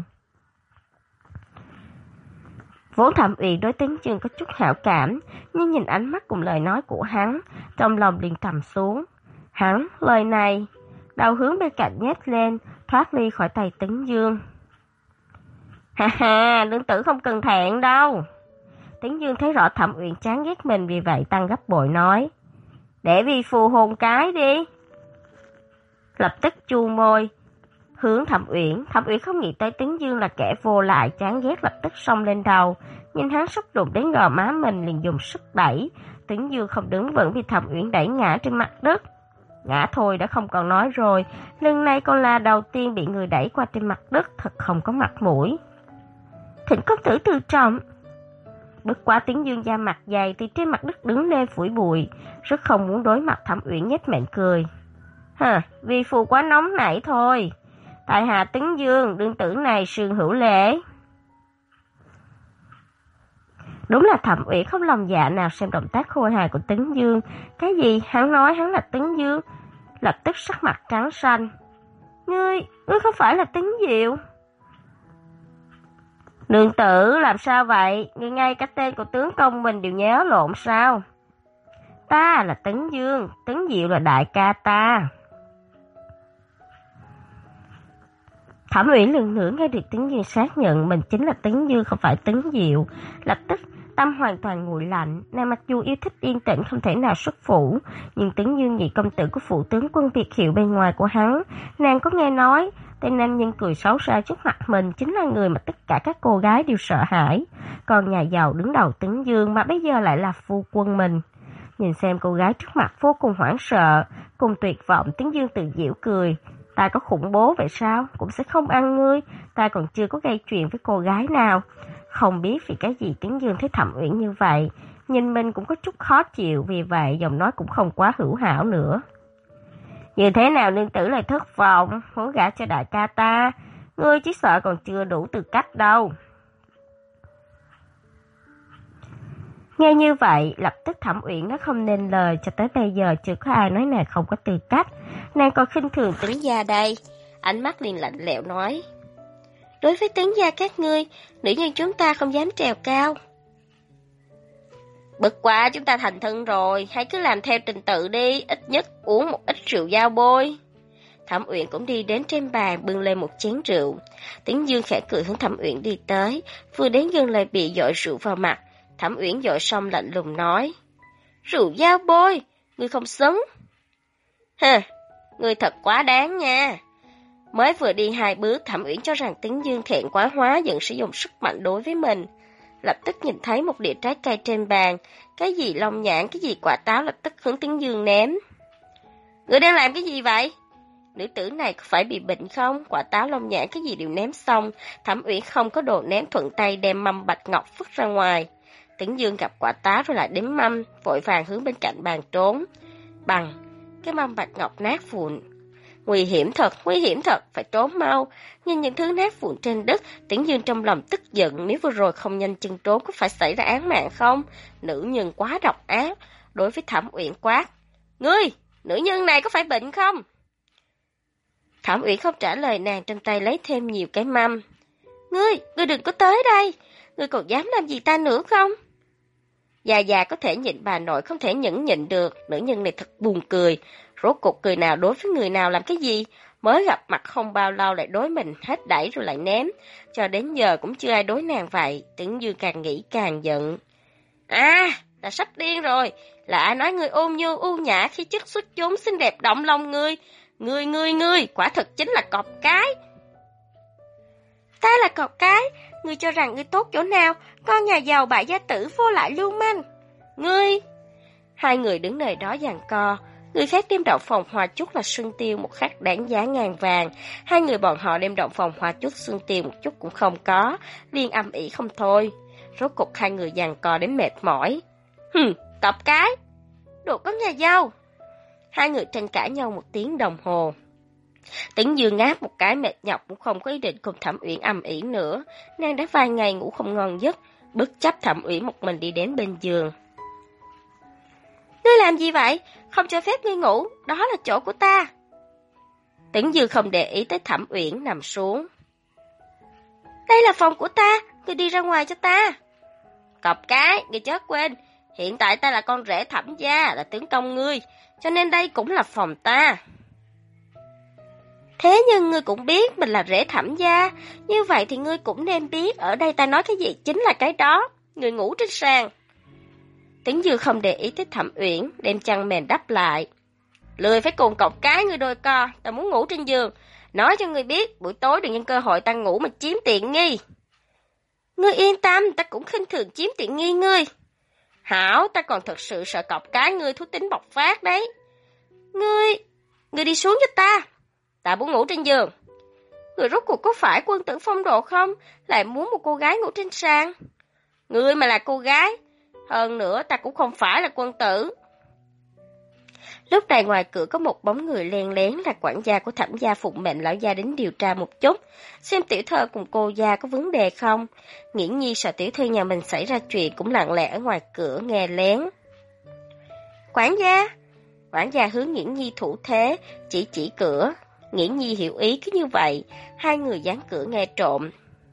Vốn Thẩm Uyển đối Tĩnh Dương có chút hảo cảm, nhưng nhìn ánh mắt cùng lời nói của hắn, trong lòng liền trầm xuống. Hắn, lời này, đầu hướng bên cạnh nhét lên, thoát ly khỏi tay Tĩnh Dương. Ha ha, nương tử không cần thẹn đâu. Tĩnh Dương thấy rõ Thẩm Uyển chán ghét mình, vì vậy tăng gấp bội nói: Để vi phu hôn cái đi. Lập tức chu môi hướng Thẩm Uyển. Thẩm Uyển không nghĩ tới Tĩnh Dương là kẻ vô lại, chán ghét lập tức xông lên đầu, nhìn hắn xúc đụng đến gò má mình liền dùng sức đẩy. Tĩnh Dương không đứng vững vì Thẩm Uyển đẩy ngã trên mặt đất. Ngã thôi đã không còn nói rồi, lần này còn là đầu tiên bị người đẩy qua trên mặt đất, thật không có mặt mũi. Thỉnh công tử tự trọng. Bất quá Tĩnh Dương da mặt dày thì trên mặt đất đứng lên phủi bụi, rất không muốn đối mặt. Thẩm Uyển nhếch miệng cười: Vi phu quá nóng nảy thôi. Tại hạ Tĩnh Dương, đương tử này sườn hữu lễ. Đúng là Thẩm Uyển không lòng dạ nào xem động tác khôi hài của Tấn Dương. Cái gì? Hắn nói hắn là Tấn Dương. Lập tức sắc mặt trắng xanh. Ngươi không phải là Tấn Diệu. Nương tử, làm sao vậy? Ngươi ngay cả tên của tướng công mình đều nhớ lộn sao? Ta là Tấn Dương, Tấn Diệu là đại ca ta. Thẩm Uyển lần nữa nghe được Tấn Dương xác nhận mình chính là Tấn Dương không phải Tấn Diệu, lập tức tâm hoàn toàn nguội lạnh. Nàng mặc dù yêu thích yên tĩnh không thể nào xuất phủ, nhưng Tấn Dương nhị công tử của phụ tướng quân Việt hiệu bên ngoài của hắn, nàng có nghe nói. Tên nam nhân cười xấu xa trước mặt mình chính là người mà tất cả các cô gái đều sợ hãi. Còn nhà giàu đứng đầu Tấn Dương mà bây giờ lại là phu quân mình. Nhìn xem cô gái trước mặt vô cùng hoảng sợ, cùng tuyệt vọng, Tấn Dương tự giễu cười. Ta có khủng bố vậy sao? Cũng sẽ không ăn ngươi. Ta còn chưa có gây chuyện với cô gái nào. Không biết vì cái gì Tấn Dương thấy Thẩm Uyển như vậy. Nhìn mình cũng có chút khó chịu, vì vậy giọng nói cũng không quá hữu hảo nữa. Như thế nào nương tử lại thất vọng, muốn gả cho đại ca ta? Ngươi chỉ sợ còn chưa đủ tư cách đâu. Nghe như vậy, lập tức Thẩm Uyển nó không nên lời, cho tới bây giờ chưa có ai nói nàng không có tư cách. Nàng còn khinh thường Tấn gia đây. Ánh mắt liền lạnh lẽo nói. Đối với Tấn gia các ngươi, nữ nhân chúng ta không dám trèo cao. Bực quá, chúng ta thành thân rồi, hãy cứ làm theo trình tự đi, ít nhất uống một ít rượu dao bôi. Thẩm Uyển cũng đi đến trên bàn bưng lên một chén rượu. Tấn Dương khẽ cười hướng Thẩm Uyển đi tới, vừa đến gần lại bị dội rượu vào mặt. Thẩm Uyển dội xong lạnh lùng nói. Rượu dao bôi, ngươi không xứng. Hừ, ngươi thật quá đáng nha. Mới vừa đi 2 bước, Thẩm Uyển cho rằng Tấn Dương thẹn quá hóa giận sử dụng sức mạnh đối với mình. Lập tức nhìn thấy một đĩa trái cây trên bàn, cái gì long nhãn, cái gì quả táo, lập tức hướng Tấn Dương ném. Ngươi đang làm cái gì vậy? Nữ tử này có phải bị bệnh không? Quả táo long nhãn cái gì đều ném xong, Thẩm Uyển không có đồ ném, thuận tay đem mâm bạch ngọc vứt ra ngoài. Tấn Dương gặp quả táo rồi lại đếm mâm, vội vàng hướng bên cạnh bàn trốn. Bằng, cái mâm bạch ngọc nát vụn. Nguy hiểm thật, phải trốn mau. Nhìn những thứ nát vụn trên đất, Tấn Dương trong lòng tức giận, nếu vừa rồi không nhanh chân trốn có phải xảy ra án mạng không? Nữ nhân quá độc ác, đối với Thẩm Uyển quát. Ngươi, nữ nhân này có phải bệnh không? Thẩm Uyển không trả lời nàng, trong tay lấy thêm nhiều cái mâm. Ngươi đừng có tới đây, ngươi còn dám làm gì ta nữa không? Già có thể nhịn, bà nội không thể nhẫn nhịn được, nữ nhân này thật buồn cười. Rốt cuộc cười nào đối với người nào làm cái gì? Mới gặp mặt không bao lâu lại đối mình, hết đẩy rồi lại ném. Cho đến giờ cũng chưa ai đối nàng vậy. Tấn Dương càng nghĩ càng giận. À, ta sắp điên rồi. Là ai nói ngươi ôn nhu ưu nhã khi chất xuất chúng xinh đẹp động lòng ngươi? Ngươi, quả thực chính là cọp cái. Ta là cọp cái? Ngươi cho rằng ngươi tốt chỗ nào? Con nhà giàu bại gia tử vô lại lưu manh. Ngươi... Hai người đứng nơi đó giằng co. Người khác đem động phòng hoa chút là xuân tiêu một khắc đáng giá ngàn vàng. Hai người bọn họ đem động phòng hoa chút xuân tiêu một chút cũng không có, liên âm ỉ không thôi. Rốt cục hai người giằng co đến mệt mỏi. Cọp cái, đồ có nhà giàu. Hai người tranh cãi nhau 1 tiếng đồng hồ. Tấn Dương ngáp một cái mệt nhọc cũng không có ý định cùng Thẩm Uyển âm ỉ nữa. Nàng đã vài ngày ngủ không ngon giấc, bất chấp Thẩm Uyển một mình đi đến bên giường. Ngươi làm gì vậy? Không cho phép ngươi ngủ, đó là chỗ của ta. Tấn Dương không để ý tới Thẩm Uyển, nằm xuống. Đây là phòng của ta, ngươi đi ra ngoài cho ta. Cọp cái, ngươi chớ quên, hiện tại ta là con rể Thẩm gia, là tướng công ngươi, cho nên đây cũng là phòng ta. Thế nhưng ngươi cũng biết mình là rể Thẩm gia, như vậy thì ngươi cũng nên biết ở đây ta nói cái gì chính là cái đó. Ngươi ngủ trên sàn. Tấn Dương không để ý tới Thẩm Uyển, đem chăn mền đắp lại. Lười phải cùng cọp cái ngươi đôi co, ta muốn ngủ trên giường. Nói cho ngươi biết, buổi tối đừng nhân cơ hội ta ngủ mà chiếm tiện nghi. Ngươi yên tâm, ta cũng khinh thường chiếm tiện nghi ngươi. Hảo, ta còn thật sự sợ cọp cái ngươi thú tính bộc phát đấy. Ngươi đi xuống cho ta. Ta muốn ngủ trên giường. Ngươi rốt cuộc có phải quân tử phong độ không? Lại muốn một cô gái ngủ trên sàn. Ngươi mà là cô gái. Hơn nữa ta cũng không phải là quân tử. Lúc này ngoài cửa có một bóng người len lén, là quản gia của Thẩm gia phụng mệnh lão gia đến điều tra một chút, xem tiểu thơ cùng cô gia có vấn đề không. Nghiễn Nhi sợ tiểu thư nhà mình xảy ra chuyện cũng lặng lẽ ở ngoài cửa nghe lén. Quản gia! Quản gia hướng Nghiễn Nhi thủ thế, chỉ cửa. Nghiễn Nhi hiểu ý, cứ như vậy, hai người dán cửa nghe trộm.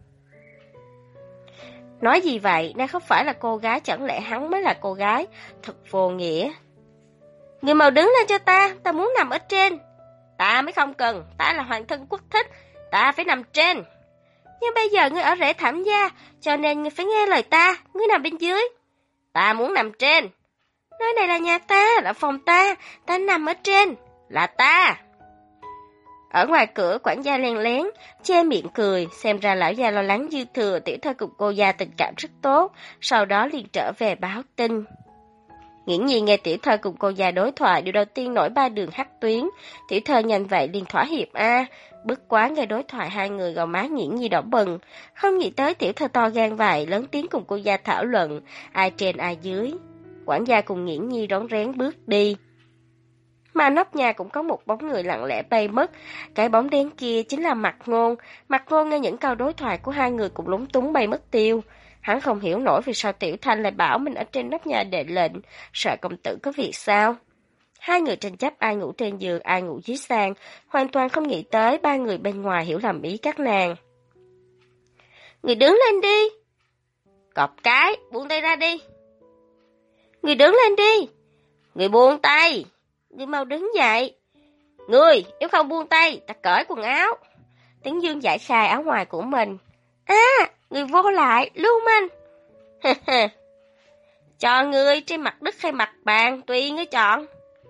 Nói gì vậy, nàng không phải là cô gái, chẳng lẽ hắn mới là cô gái? Thật vô nghĩa. Người mau đứng lên cho ta muốn nằm ở trên. Ta mới không cần, ta là hoàng thân quốc thích, ta phải nằm trên. Nhưng bây giờ ngươi ở rễ Thẩm gia, cho nên ngươi phải nghe lời ta, ngươi nằm bên dưới. Ta muốn nằm trên. Nơi này là nhà ta, là phòng ta nằm ở trên, là ta. Ở ngoài cửa quản gia len lén, che miệng cười, xem ra lão gia lo lắng dư thừa, tiểu thơ cùng cô gia tình cảm rất tốt, sau đó liền trở về báo tin. Nghiễn Nhi nghe tiểu thơ cùng cô gia đối thoại, điều đầu tiên nổi ba đường hắc tuyến, tiểu thơ nhanh vậy liền thỏa hiệp Bất quá nghe đối thoại hai người gò má Nghiễn Nhi đỏ bừng, không nghĩ tới tiểu thơ to gan vậy, lớn tiếng cùng cô gia thảo luận, ai trên ai dưới. Quản gia cùng Nghiễn Nhi rón rén bước đi. Mà nóc nhà cũng có một bóng người lặng lẽ bay mất, cái bóng đen kia chính là Mạc Ngôn. Mạc Ngôn nghe những câu đối thoại của hai người cũng lúng túng bay mất tiêu. Hắn không hiểu nổi vì sao Tiểu Thanh lại bảo mình ở trên nóc nhà đệ lệnh, sợ công tử có việc sao. Hai người tranh chấp ai ngủ trên giường, ai ngủ dưới sàn, hoàn toàn không nghĩ tới ba người bên ngoài hiểu lầm ý các nàng. Người đứng lên đi. Cọp cái, buông tay ra đi. Người đứng lên đi. Người buông tay. Người mau đứng dậy. Người, nếu không buông tay, ta cởi quần áo. Tấn Dương giải khai áo ngoài của mình. Người vô lại, lưu manh. Cho người trên mặt đất hay mặt bàn, tùy ngươi chọn.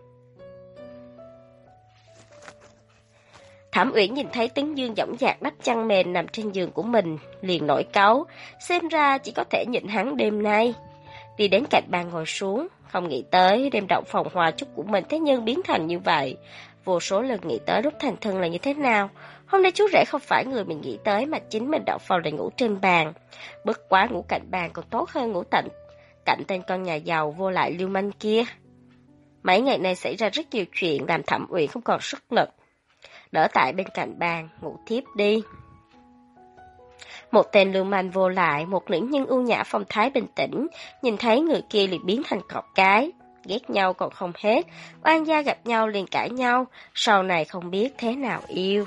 Thẩm Uyển nhìn thấy Tấn Dương dõng dạc đắp chăn mền nằm trên giường của mình, liền nổi cáu, xem ra chỉ có thể nhịn hắn đêm nay. Đi đến cạnh bàn ngồi xuống, không nghĩ tới đêm động phòng hòa chúc của mình thế nhưng biến thành như vậy. Vô số lần nghĩ tới lúc thành thân là như thế nào. Hôm nay chú rể không phải người mình nghĩ tới mà chính mình đậu phòng lại ngủ trên bàn. Bất quá ngủ cạnh bàn còn tốt hơn ngủ cạnh tên con nhà giàu vô lại lưu manh kia. Mấy ngày nay xảy ra rất nhiều chuyện làm Thẩm Uyển không còn sức lực. Đỡ tại bên cạnh bàn, ngủ tiếp đi. Một tên lưu manh vô lại, một nữ nhân ưu nhã phong thái bình tĩnh, nhìn thấy người kia liền biến thành cọp cái. Ghét nhau còn không hết, oan gia gặp nhau liền cãi nhau, sau này không biết thế nào yêu.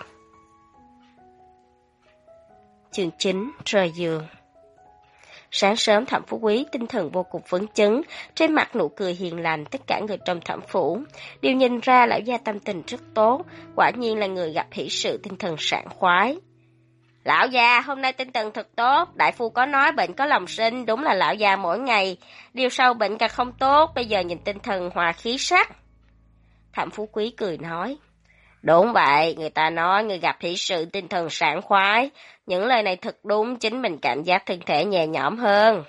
Chương 9, rời giường. Sáng sớm Thẩm Phú Quý tinh thần vô cùng phấn chấn, trên mặt nụ cười hiền lành, tất cả người trong Thẩm phủ đều nhìn ra lão gia tâm tình rất tốt, quả nhiên là người gặp hỷ sự tinh thần sảng khoái. Lão gia hôm nay tinh thần thật tốt, đại phu có nói bệnh có lòng sinh, đúng là lão gia mỗi ngày điều sau bệnh càng không tốt, bây giờ nhìn tinh thần hòa khí sắc. Thẩm Phú Quý cười nói, đúng vậy, người ta nói người gặp hỷ sự tinh thần sảng khoái, những lời này thật đúng, chính mình cảm giác thân thể nhẹ nhõm hơn.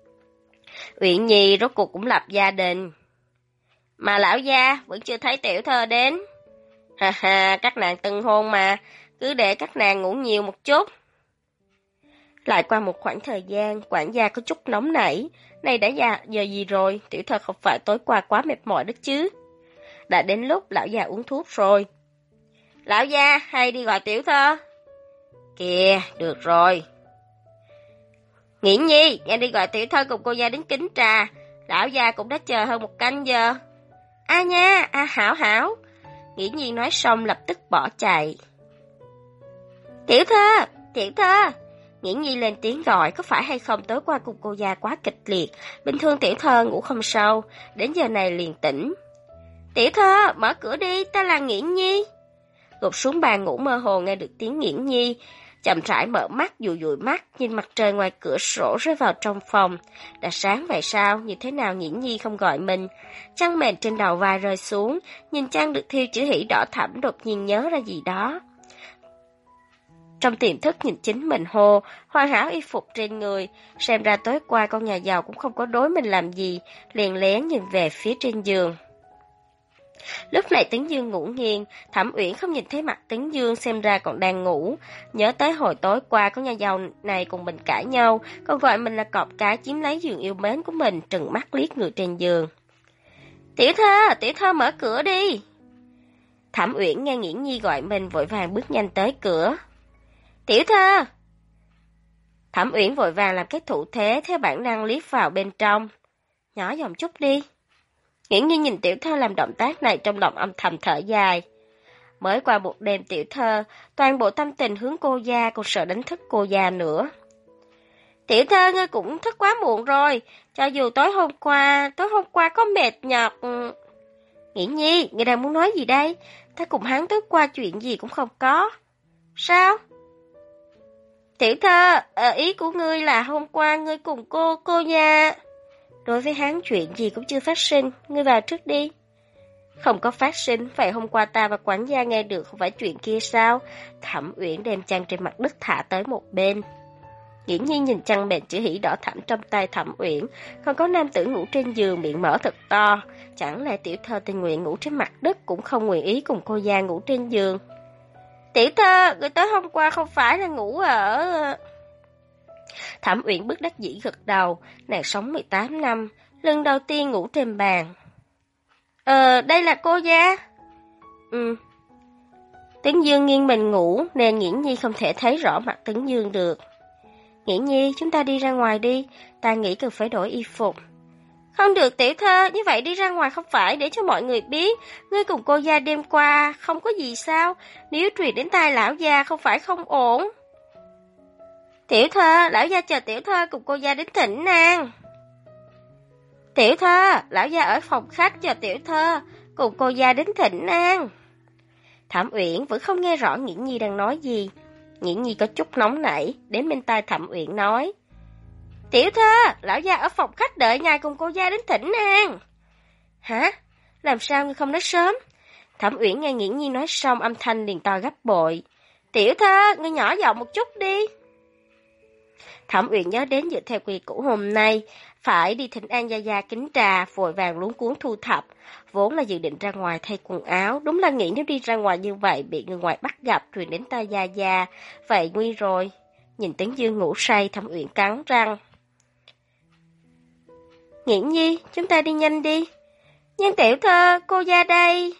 Uyển Nhi rốt cuộc cũng lập gia đình, mà lão gia vẫn chưa thấy tiểu thơ đến. Ha ha, các nàng tân hôn mà, cứ để các nàng ngủ nhiều một chút. Lại qua một khoảng thời gian, quản gia có chút nóng nảy. Này đã giờ gì rồi, tiểu thơ không phải tối qua quá mệt mỏi đó chứ. Đã đến lúc lão già uống thuốc rồi. Lão gia, hay đi gọi tiểu thơ. Kìa, được rồi. Nghiễn Nhi, nghe đi gọi tiểu thơ cùng cô gia đến kính trà. Lão gia cũng đã chờ hơn một canh giờ. Nha, hảo hảo. Nghiễn Nhi nói xong lập tức bỏ chạy. Tiểu thơ. Nghiễn Nhi lên tiếng gọi, có phải hay không tối qua cùng cô gia quá kịch liệt, bình thường tiểu thơ ngủ không sâu, đến giờ này liền tỉnh. Tiểu thơ, mở cửa đi, ta là Nghiễn Nhi. Gục xuống bàn ngủ mơ hồ nghe được tiếng Nghiễn Nhi, chậm rãi mở mắt, dụi mắt, nhìn mặt trời ngoài cửa sổ rơi vào trong phòng. Đã sáng vậy sao, như thế nào Nghiễn Nhi không gọi mình? Chăn mền trên đầu vai rơi xuống, nhìn chăn được thêu chữ hỷ đỏ thẫm, đột nhiên nhớ ra gì đó. Trong tiềm thức nhìn chính mình hô, hoàn hảo y phục trên người, xem ra tối qua con nhà giàu cũng không có đối mình làm gì, liền lén nhìn về phía trên giường. Lúc này Tấn Dương ngủ nghiêng, Thẩm Uyển không nhìn thấy mặt Tấn Dương, xem ra còn đang ngủ. Nhớ tới hồi tối qua con nhà giàu này cùng mình cãi nhau, còn gọi mình là cọp cái chiếm lấy giường yêu mến của mình, trừng mắt liếc người trên giường. Tiểu thơ mở cửa đi. Thẩm Uyển nghe Nghiễn Nhi gọi mình vội vàng bước nhanh tới cửa. Tiểu thơ! Thẩm Uyển vội vàng làm cái thủ thế theo bản năng liếc vào bên trong. Nhỏ giọng chút đi. Nghiễn Nhi nhìn tiểu thơ làm động tác này trong lòng âm thầm thở dài. Mới qua một đêm tiểu thơ, toàn bộ tâm tình hướng cô gia, còn sợ đánh thức cô gia nữa. Tiểu thơ, ngươi cũng thức quá muộn rồi, cho dù tối hôm qua có mệt nhọc. Nghiễn Nhi, ngươi đang muốn nói gì đây? Ta cùng hắn tối qua chuyện gì cũng không có. Sao? Tiểu thơ, ý của ngươi là hôm qua ngươi cùng cô gia. Đối với hắn chuyện gì cũng chưa phát sinh, ngươi vào trước đi. Không có phát sinh, vậy hôm qua ta và quản gia nghe được không phải chuyện kia sao? Thẩm Uyển đem chăn trên mặt đất thả tới một bên. Nghiễn Nhi nhìn chăn mền chữ hỉ đỏ thẳm trong tay Thẩm Uyển, còn có nam tử ngủ trên giường miệng mở thật to. Chẳng lẽ tiểu thơ tình nguyện ngủ trên mặt đất cũng không nguyện ý cùng cô gia ngủ trên giường? Tiểu thơ, người tới hôm qua không phải là ngủ ở... Thẩm Uyển bất đắc dĩ gật đầu, nàng sống 18 năm, lần đầu tiên ngủ trên bàn. Đây là cô gia? Tấn Dương nghiêng mình ngủ nên Nghiễn Nhi không thể thấy rõ mặt Tấn Dương được. Nghiễn Nhi, chúng ta đi ra ngoài đi, ta nghĩ cần phải đổi y phục. Không được tiểu thơ, như vậy đi ra ngoài không phải để cho mọi người biết, ngươi cùng cô gia đêm qua không có gì sao, nếu truyền đến tai lão gia không phải không ổn. Tiểu thơ, lão gia chờ tiểu thơ cùng cô gia đến thỉnh nàng. Tiểu thơ, lão gia ở phòng khách chờ tiểu thơ, cùng cô gia đến thỉnh nàng. Thẩm Uyển vẫn không nghe rõ Nghiễn Nhi đang nói gì. Nghiễn Nhi có chút nóng nảy, đến bên tai Thẩm Uyển nói. Tiểu thơ, lão gia ở phòng khách đợi ngài cùng cô gia đến thỉnh nàng. Hả? Làm sao ngươi không nói sớm? Thẩm Uyển nghe Nghiễn Nhi nói xong âm thanh liền to gấp bội. Tiểu thơ, ngươi nhỏ giọng một chút đi. Thẩm Uyển nhớ đến dựa theo quy củ hôm nay, phải đi thỉnh an gia gia kính trà, vội vàng luống cuống thu thập. Vốn là dự định ra ngoài thay quần áo, đúng là nghĩ nếu đi ra ngoài như vậy bị người ngoài bắt gặp truyền đến tai gia gia, vậy nguy rồi. Nhìn Tấn Dương ngủ say, Thẩm Uyển cắn răng. Nghiễn Nhi, chúng ta đi nhanh đi. Nhưng tiểu thơ, cô gia đây.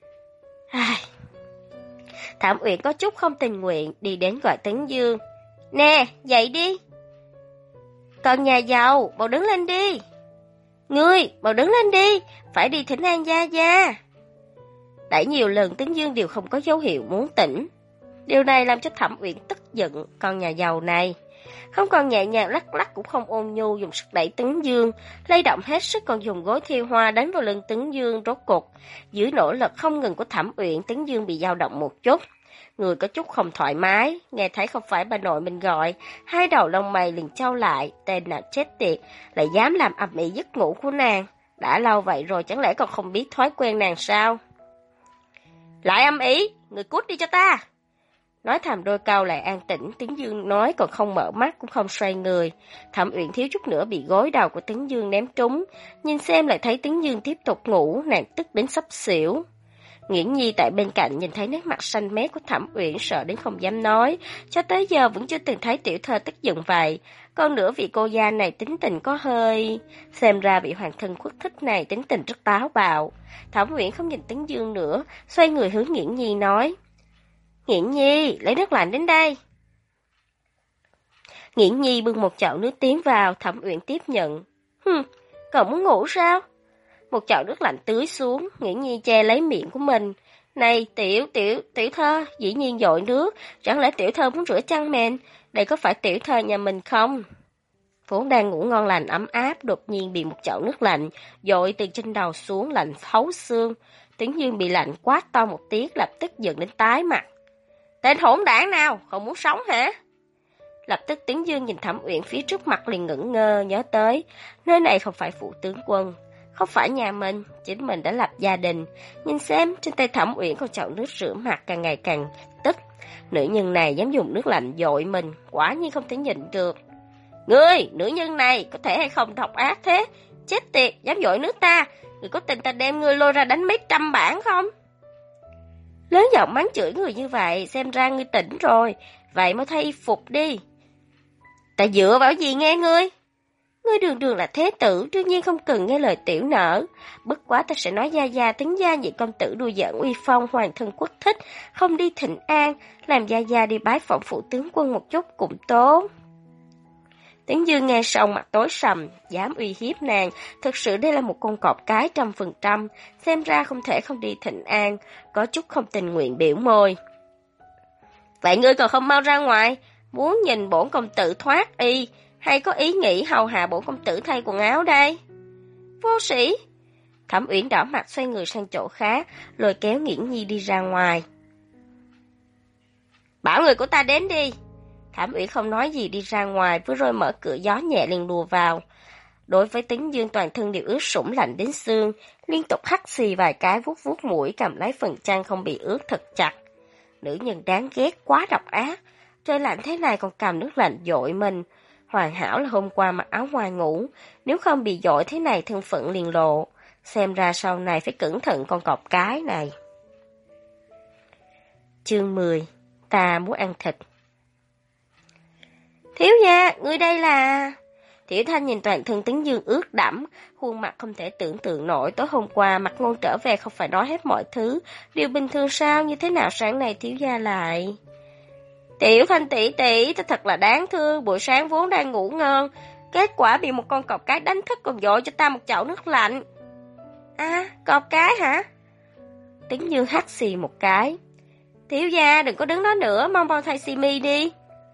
Thẩm Uyển có chút không tình nguyện, đi đến gọi Tấn Dương. Nè, dậy đi. Con nhà giàu, mau đứng lên đi. Ngươi, mau đứng lên đi, phải đi thỉnh an gia gia. Đã nhiều lần Tấn Dương đều không có dấu hiệu muốn tỉnh. Điều này làm cho Thẩm Uyển tức giận, con nhà giàu này. Không còn nhẹ nhàng lắc lắc cũng không ôn nhu, dùng sức đẩy Tấn Dương, lay động hết sức còn dùng gối thiêu hoa đánh vào lưng Tấn Dương. Rốt cục, dưới nỗ lực không ngừng của Thẩm Uyển, Tấn Dương bị dao động một chút. Người có chút không thoải mái, nghe thấy không phải bà nội mình gọi, hai đầu lông mày liền chau lại, tên nào chết tiệt, lại dám làm ầm ĩ giấc ngủ của nàng. Đã lâu vậy rồi chẳng lẽ còn không biết thói quen nàng sao? Lại ầm ĩ, người cút đi cho ta. Nói thầm đôi câu lại an tĩnh, Tấn Dương nói còn không mở mắt cũng không xoay người. Thẩm Uyển thiếu chút nữa bị gối đầu của Tấn Dương ném trúng, nhìn xem lại thấy Tấn Dương tiếp tục ngủ, nàng tức đến xấp xỉu. Nghiễn Nhi tại bên cạnh nhìn thấy nét mặt xanh mét của Thẩm Uyển sợ đến không dám nói, cho tới giờ vẫn chưa từng thấy tiểu thơ tức giận vậy. Còn nữa vị cô gia này tính tình có hơi... Xem ra vị hoàng thân quốc thích này tính tình rất táo bạo. Thẩm Uyển không nhìn Tấn Dương nữa, xoay người hướng Nghiễn Nhi nói. Nghiễn Nhi, lấy nước lạnh đến đây. Nghiễn Nhi bưng một chậu nước tiến vào, Thẩm Uyển tiếp nhận. Cậu muốn ngủ sao? Một chậu nước lạnh tưới xuống, Nghiễn Nhi che lấy miệng của mình. Này, tiểu thơ, dĩ nhiên dội nước, chẳng lẽ tiểu thơ muốn rửa chăn mền? Đây có phải tiểu thơ nhà mình không? Vốn đang ngủ ngon lành ấm áp, đột nhiên bị một chậu nước lạnh, dội từ trên đầu xuống lạnh thấu xương. Tấn Dương bị lạnh quát to một tiếng, lập tức giận đến tái mặt. Tên hỗn đảng nào, không muốn sống hả? Lập tức Tấn Dương nhìn Thẩm Uyển phía trước mặt liền ngẩn ngơ, nhớ tới, nơi này không phải phủ tướng quân, không phải nhà mình, chính mình đã lập gia đình. Nhìn xem, trên tay Thẩm Uyển còn chậu nước rửa mặt càng ngày càng tức. Nữ nhân này dám dùng nước lạnh dội mình, quả nhiên không thể nhịn được. Ngươi, nữ nhân này, có thể hay không độc ác thế? Chết tiệt, dám dội nước ta, người có tin ta đem ngươi lôi ra đánh mấy trăm bản không? Lớn giọng mắng chửi người như vậy, xem ra ngươi tỉnh rồi, vậy mới thay y phục đi. Ta dựa vào gì nghe ngươi? Ngươi đường đường là thế tử, đương nhiên không cần nghe lời tiểu nở. Bất quá ta sẽ nói gia gia tính gia nhị công tử đùa giỡn uy phong hoàng thân quốc thích, không đi thịnh an, làm gia gia đi bái phỏng phủ tướng quân một chút cũng tốt. Tấn Dương nghe xong mặt tối sầm, dám uy hiếp nàng, thực sự đây là một con cọp cái 100%, xem ra không thể không đi thịnh an, có chút không tình nguyện biểu môi. Vậy ngươi còn không mau ra ngoài, muốn nhìn bổn công tử thoát y, hay có ý nghĩ hầu hạ bổn công tử thay quần áo đây? Vô sĩ! Thẩm Uyển đỏ mặt xoay người sang chỗ khác, lôi kéo Nghiễn Nhi đi ra ngoài. Bảo người của ta đến đi! Thẩm Uyển không nói gì đi ra ngoài, vừa rồi mở cửa gió nhẹ liền lùa vào. Đối với Tấn Dương toàn thân đều ướt sũng lạnh đến xương, liên tục hắt xì vài cái vuốt vuốt mũi cầm lấy phần chăn không bị ướt thật chặt. Nữ nhân đáng ghét quá độc ác, trời lạnh thế này còn cầm nước lạnh dội mình. Hoàn hảo là hôm qua mặc áo ngoài ngủ, nếu không bị dội thế này thân phận liền lộ. Xem ra sau này phải cẩn thận con cọp cái này. Chương 10. Ta muốn ăn thịt. Thiếu gia, ngươi đây là... Tiểu Thanh nhìn toàn thân Tấn Dương ướt đẫm, khuôn mặt không thể tưởng tượng nổi. Tối hôm qua mặt ngôn trở về không phải nói hết mọi thứ, điều bình thường sao, như thế nào sáng nay thiếu gia lại... Tiểu Thanh tỷ tỷ, ta thật là đáng thương, buổi sáng vốn đang ngủ ngon, kết quả bị một con cọp cái đánh thức còn dội cho ta một chậu nước lạnh. À, cọp cái hả? Tấn Dương hắt xì một cái. Thiếu gia đừng có đứng đó nữa, mau mau thay xi mi đi.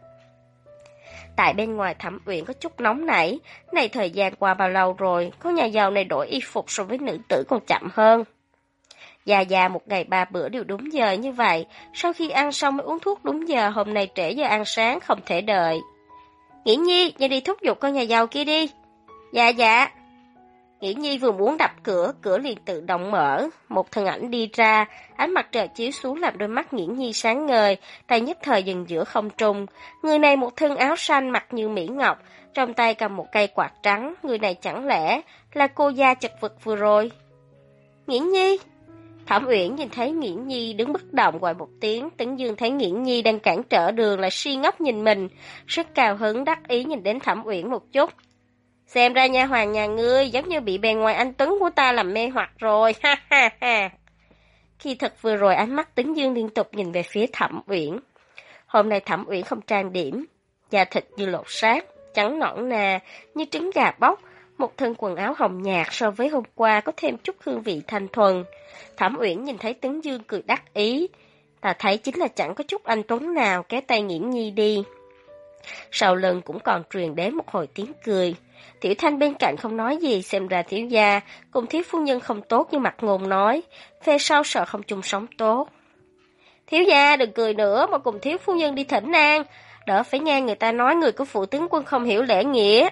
Tại bên ngoài Thẩm Uyển có chút nóng nảy, này thời gian qua bao lâu rồi, con nhà giàu này đổi y phục so với nữ tử còn chậm hơn. Già một ngày 3 bữa đều đúng giờ như vậy, sau khi ăn xong mới uống thuốc đúng giờ, hôm nay trễ giờ ăn sáng không thể đợi. Nghiễn Nhi, nhanh đi thúc giục con nhà giàu kia đi. Dạ. Nghiễn Nhi vừa muốn đập cửa, cửa liền tự động mở. Một thân ảnh đi ra, ánh mặt trời chiếu xuống làm đôi mắt Nghiễn Nhi sáng ngời, tay nhất thời dừng giữa không trung. Người này một thân áo xanh mặt như mỹ ngọc, trong tay cầm một cây quạt trắng. Người này chẳng lẽ là cô gia chật vật vừa rồi? Nghiễn Nhi! Thẩm Uyển nhìn thấy Nghiễn Nhi đứng bất động gọi một tiếng, Tấn Dương thấy Nghiễn Nhi đang cản trở đường lại si ngốc nhìn mình, rất cao hứng đắc ý nhìn đến Thẩm Uyển một chút. Xem ra nha hoàng nhà ngươi giống như bị bề ngoài anh Tuấn của ta làm mê hoặc rồi, ha ha ha. Khi thật vừa rồi ánh mắt Tấn Dương liên tục nhìn về phía Thẩm Uyển. Hôm nay Thẩm Uyển không trang điểm, da thịt như lột xác, trắng nõn nà như trứng gà bóc, một thân quần áo hồng nhạt so với hôm qua có thêm chút hương vị thanh thuần. Thẩm Uyển nhìn thấy Tấn Dương cười đắc ý, ta thấy chính là chẳng có chút anh Tuấn nào, kéo tay Nghiễn Nhi đi. Sau lưng cũng còn truyền đến một hồi tiếng cười. Tiểu Thanh bên cạnh không nói gì, xem ra thiếu gia cùng thiếu phu nhân không tốt như mặt ngôn nói, về sau sợ không chung sống tốt. Thiếu gia đừng cười nữa mà cùng thiếu phu nhân đi thỉnh an, đỡ phải nghe người ta nói người của phụ tướng quân không hiểu lễ nghĩa.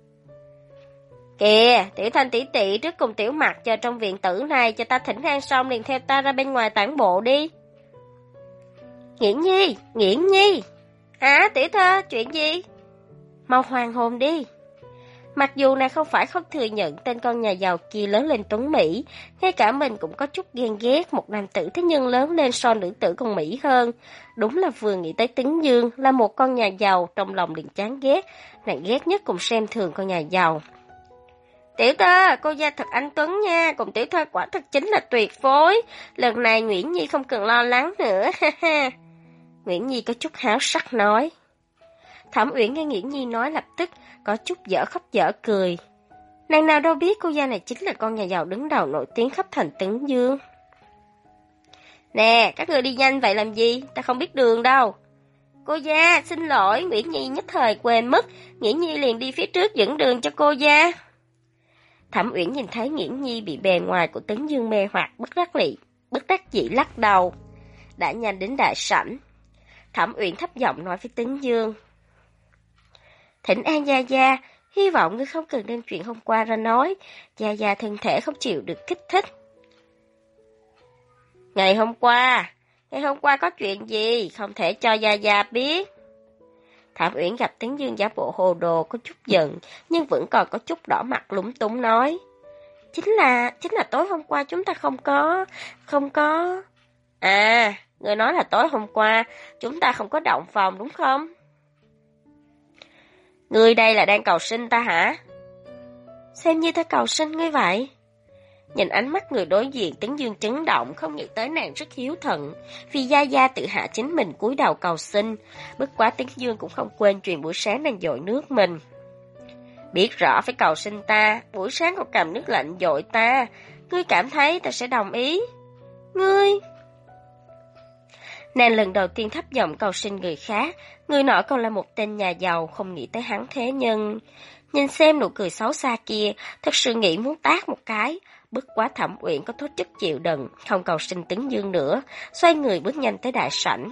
Kìa, Tiểu Thanh tỷ tỷ trước cùng Tiểu Mặc chờ trong viện tử này, cho ta thỉnh an xong liền theo ta ra bên ngoài tản bộ đi. Nghiễn Nhi. Tiểu Thơ, chuyện gì? Mau hoàng hôn đi. Mặc dù nàng không phải không thừa nhận tên con nhà giàu kia lớn lên tuấn Mỹ, ngay cả mình cũng có chút ghen ghét một nam tử thế nhưng lớn lên so nữ tử còn Mỹ hơn. Đúng là vừa nghĩ tới Tấn Dương là một con nhà giàu, trong lòng liền chán ghét, nàng ghét nhất cùng xem thường con nhà giàu. Tiểu Thơ, cô gia thật anh Tuấn nha, cùng Tiểu Thơ quả thật chính là tuyệt phối. Lần này Nguyễn Nhi không cần lo lắng nữa, ha ha. Nguyễn Nhi có chút háo sắc nói. Thẩm Uyển nghe Nguyễn Nhi nói lập tức có chút dở khóc dở cười. Nàng nào đâu biết cô gia này chính là con nhà giàu đứng đầu nổi tiếng khắp thành Tấn Dương. Nè, các người đi nhanh vậy làm gì? Ta không biết đường đâu. Cô gia, xin lỗi, Nguyễn Nhi nhất thời quên mất. Nguyễn Nhi liền đi phía trước dẫn đường cho cô gia. Thẩm Uyển nhìn thấy Nghiễn Nhi bị bề ngoài của Tấn Dương mê hoặc, bất đắc dĩ lắc đầu. Đã nhanh đến đại sảnh. Thẩm Uyển thấp giọng nói với Tấn Dương. Thỉnh an Gia, hy vọng ngươi không cần đem chuyện hôm qua ra nói. Gia thân thể không chịu được kích thích. Ngày hôm qua có chuyện gì, không thể cho Gia biết. Thẩm Uyển gặp Tấn Dương giả bộ hồ đồ có chút giận, nhưng vẫn còn có chút đỏ mặt lúng túng nói. Chính là tối hôm qua chúng ta không có... À, người nói là tối hôm qua chúng ta không có động phòng đúng không? Người đây là đang cầu xin ta hả? Xem như ta cầu xin ngươi vậy. Nhìn ánh mắt người đối diện, Tấn Dương chấn động, không nghĩ tới nàng rất hiếu thuận, vì Gia Gia tự hạ chính mình cúi đầu cầu xin. Bất quá Tấn Dương cũng không quên chuyện buổi sáng nàng dội nước mình. Biết rõ phải cầu xin ta, buổi sáng còn cầm nước lạnh dội ta, ngươi cảm thấy ta sẽ đồng ý? Ngươi... Nàng lần đầu tiên thấp giọng cầu xin người khác, người nọ còn là một tên nhà giàu, không nghĩ tới hắn thế nhưng... Nhìn xem nụ cười xấu xa kia, thật sự nghĩ muốn tát một cái. Bất quá Thẩm Uyển có tố chất chịu đựng, không cầu xin Tấn Dương nữa, xoay người bước nhanh tới đại sảnh.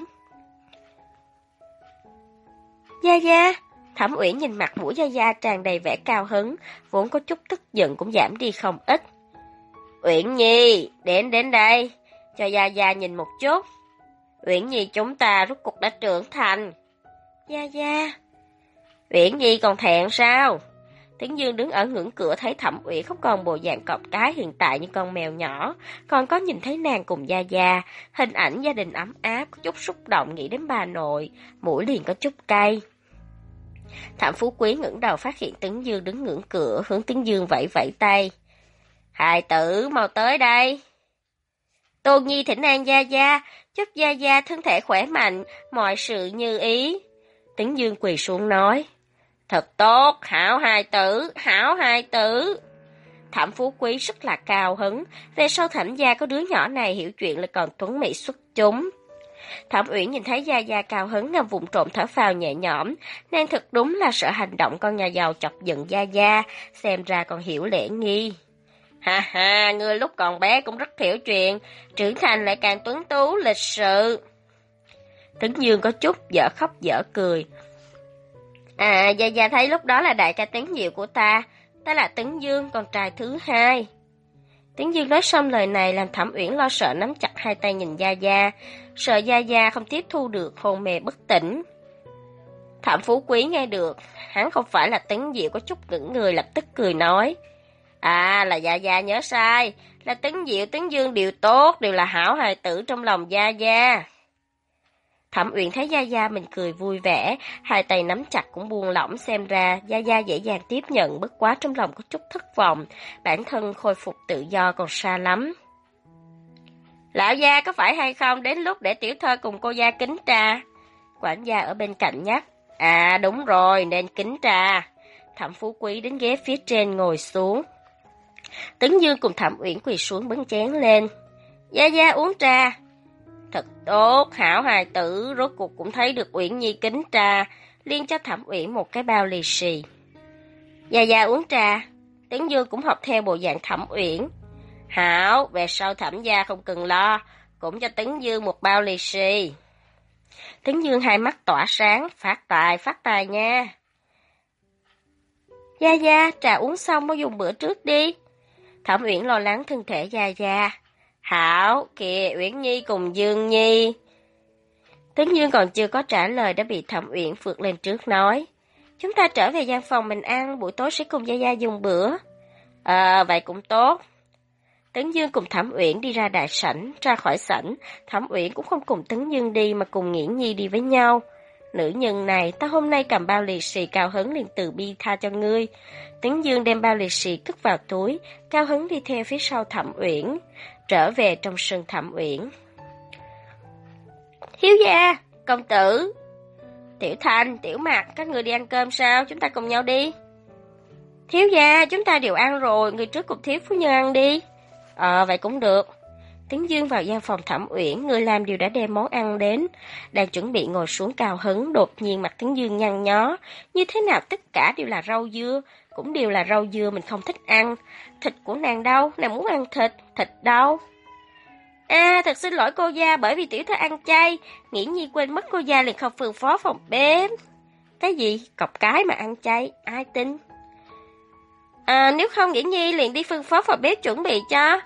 Gia Gia! Thẩm Uyển nhìn mặt mũi Gia Gia tràn đầy vẻ cao hứng, vốn có chút tức giận cũng giảm đi không ít. Uyển Nhi, đến đây, cho Gia Gia nhìn một chút. Uyển Nhi chúng ta rốt cuộc đã trưởng thành. Gia Gia! Uyển Nhi còn thẹn sao? Tấn Dương đứng ở ngưỡng cửa thấy Thẩm Uyển không còn bộ dạng cọp cái hiện tại như con mèo nhỏ, còn có nhìn thấy nàng cùng Gia Gia, hình ảnh gia đình ấm áp, có chút xúc động nghĩ đến bà nội, mũi liền có chút cay. Thẩm Phú Quý ngẩng đầu phát hiện Tấn Dương đứng ngưỡng cửa, hướng Tấn Dương vẫy vẫy tay. Hài tử mau tới đây. Tôn Nhi thỉnh an Gia Gia, chúc Gia Gia thân thể khỏe mạnh, mọi sự như ý. Tấn Dương quỳ xuống nói. Thật tốt, hảo hài tử, hảo hài tử. Thẩm Phú Quý rất là cao hứng, về sau Thẩm gia có đứa nhỏ này hiểu chuyện là còn tuấn mỹ xuất chúng. Thẩm Uyển nhìn thấy Gia Gia cao hứng ngầm vụng trộm thở phào nhẹ nhõm, nàng thật đúng là sợ hành động con nhà giàu chọc giận Gia Gia, xem ra còn hiểu lễ nghi. Ha ha, ngươi lúc còn bé cũng rất hiểu chuyện, trưởng thành lại càng tuấn tú lịch sự. Tấn Dương có chút dở khóc dở cười. À, Gia Gia thấy lúc đó là đại ca Tấn Diệu của ta là Tấn Dương, con trai thứ hai. Tấn Dương nói xong lời này làm Thẩm Uyển lo sợ nắm chặt hai tay nhìn Gia Gia, sợ Gia Gia không tiếp thu được hôn mê bất tỉnh. Thẩm Phú Quý nghe được, hắn không phải là Tấn Diệu có chút ngẩn người lập tức cười nói. À, là Gia Gia nhớ sai, là Tấn Diệu, Tấn Dương đều tốt, đều là hảo hài tử trong lòng Gia Gia. Thẩm Uyển thấy Gia Gia mình cười vui vẻ, hai tay nắm chặt cũng buông lỏng, xem ra Gia Gia dễ dàng tiếp nhận, bất quá trong lòng có chút thất vọng, bản thân khôi phục tự do còn xa lắm. Lão Gia có phải hay không đến lúc để tiểu thơ cùng cô Gia kính trà? Quản gia ở bên cạnh nhắc. À đúng rồi, nên kính trà. Thẩm Phú Quý đến ghế phía trên ngồi xuống. Tấn Dương cùng Thẩm Uyển quỳ xuống bưng chén lên. Gia Gia uống trà. Thật tốt, hảo hài tử, rốt cuộc cũng thấy được Uyển Nhi kính trà, liên cho Thẩm Uyển một cái bao lì xì. Gia Gia uống trà, Tấn Dương cũng học theo bộ dạng Thẩm Uyển. Hảo, về sau Thẩm gia không cần lo, cũng cho Tấn Dương một bao lì xì. Tấn Dương hai mắt tỏa sáng, phát tài nha. Gia Gia, trà uống xong mới dùng bữa trước đi. Thẩm Uyển lo lắng thân thể Gia Gia. Hảo, kìa Uyển Nhi cùng Dương Nhi. Tấn Dương còn chưa có trả lời đã bị Thẩm Uyển vượt lên trước nói. Chúng ta trở về gian phòng mình ăn, buổi tối sẽ cùng Gia Gia dùng bữa. Vậy cũng tốt. Tấn Dương cùng Thẩm Uyển đi ra đại sảnh, ra khỏi sảnh. Thẩm Uyển cũng không cùng Tấn Dương đi mà cùng Nghiễn Nhi đi với nhau. Nữ nhân này, ta hôm nay cầm bao lì xì cao hứng liền từ bi tha cho ngươi. Tấn Dương đem bao lì xì cất vào túi, cao hứng đi theo phía sau Thẩm Uyển. Trở về trong sân Thẩm Uyển. Thiếu gia, công tử, Tiểu Thành, Tiểu Mạc, các người đi ăn cơm sao? Chúng ta cùng nhau đi. Thiếu gia, chúng ta đều ăn rồi, người trước cùng thiếu phu nhân ăn đi. Vậy cũng được. Tấn Dương vào gian phòng Thẩm Uyển, người làm đều đã đem món ăn đến. Đang chuẩn bị ngồi xuống cao hứng, đột nhiên mặt Tấn Dương nhăn nhó. Như thế nào tất cả đều là rau dưa, cũng đều là rau dưa mình không thích ăn. Thịt của nàng đâu, nàng muốn ăn thịt đâu. Thật xin lỗi cô Gia, bởi vì tiểu thư ăn chay, Nghiễn Nhi quên mất cô Gia liền không phân phó phòng bếp. Cái gì? Cọc cái mà ăn chay, ai tin? Nếu không Nghiễn Nhi liền đi phân phó phòng bếp chuẩn bị cho.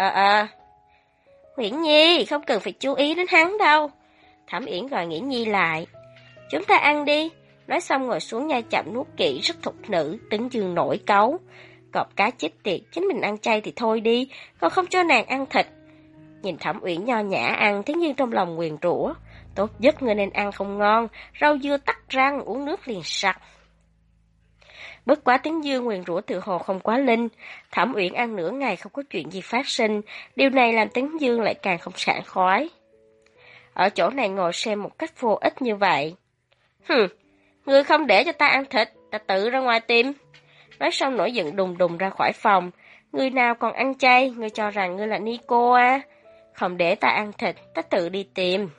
Nghiễn Nhi, không cần phải chú ý đến hắn đâu. Thẩm Uyển gọi Nghiễn Nhi lại. Chúng ta ăn đi. Nói xong ngồi xuống nhai chậm nuốt kỹ, rất thục nữ. Tấn Dương nổi cáu. Cọp cá chết tiệt, chính mình ăn chay thì thôi đi, còn không cho nàng ăn thịt. Nhìn Thẩm Uyển nho nhã ăn, Tấn Dương trong lòng nguyền rủa. Tốt nhất ngươi nên ăn không ngon, rau dưa tắc răng, uống nước liền sặc. Bất quá tiếng Dương nguyền rủa tự hồ không quá linh, Thẩm Uyển ăn nửa ngày không có chuyện gì phát sinh, điều này làm tiếng Dương lại càng không sảng khoái. Ở chỗ này ngồi xem một cách vô ích như vậy. Ngươi không để cho ta ăn thịt, ta tự ra ngoài tìm. Nói xong nổi giận đùng đùng ra khỏi phòng. Người nào còn ăn chay, ngươi cho rằng ngươi là Nico à? Không để ta ăn thịt, ta tự đi tìm.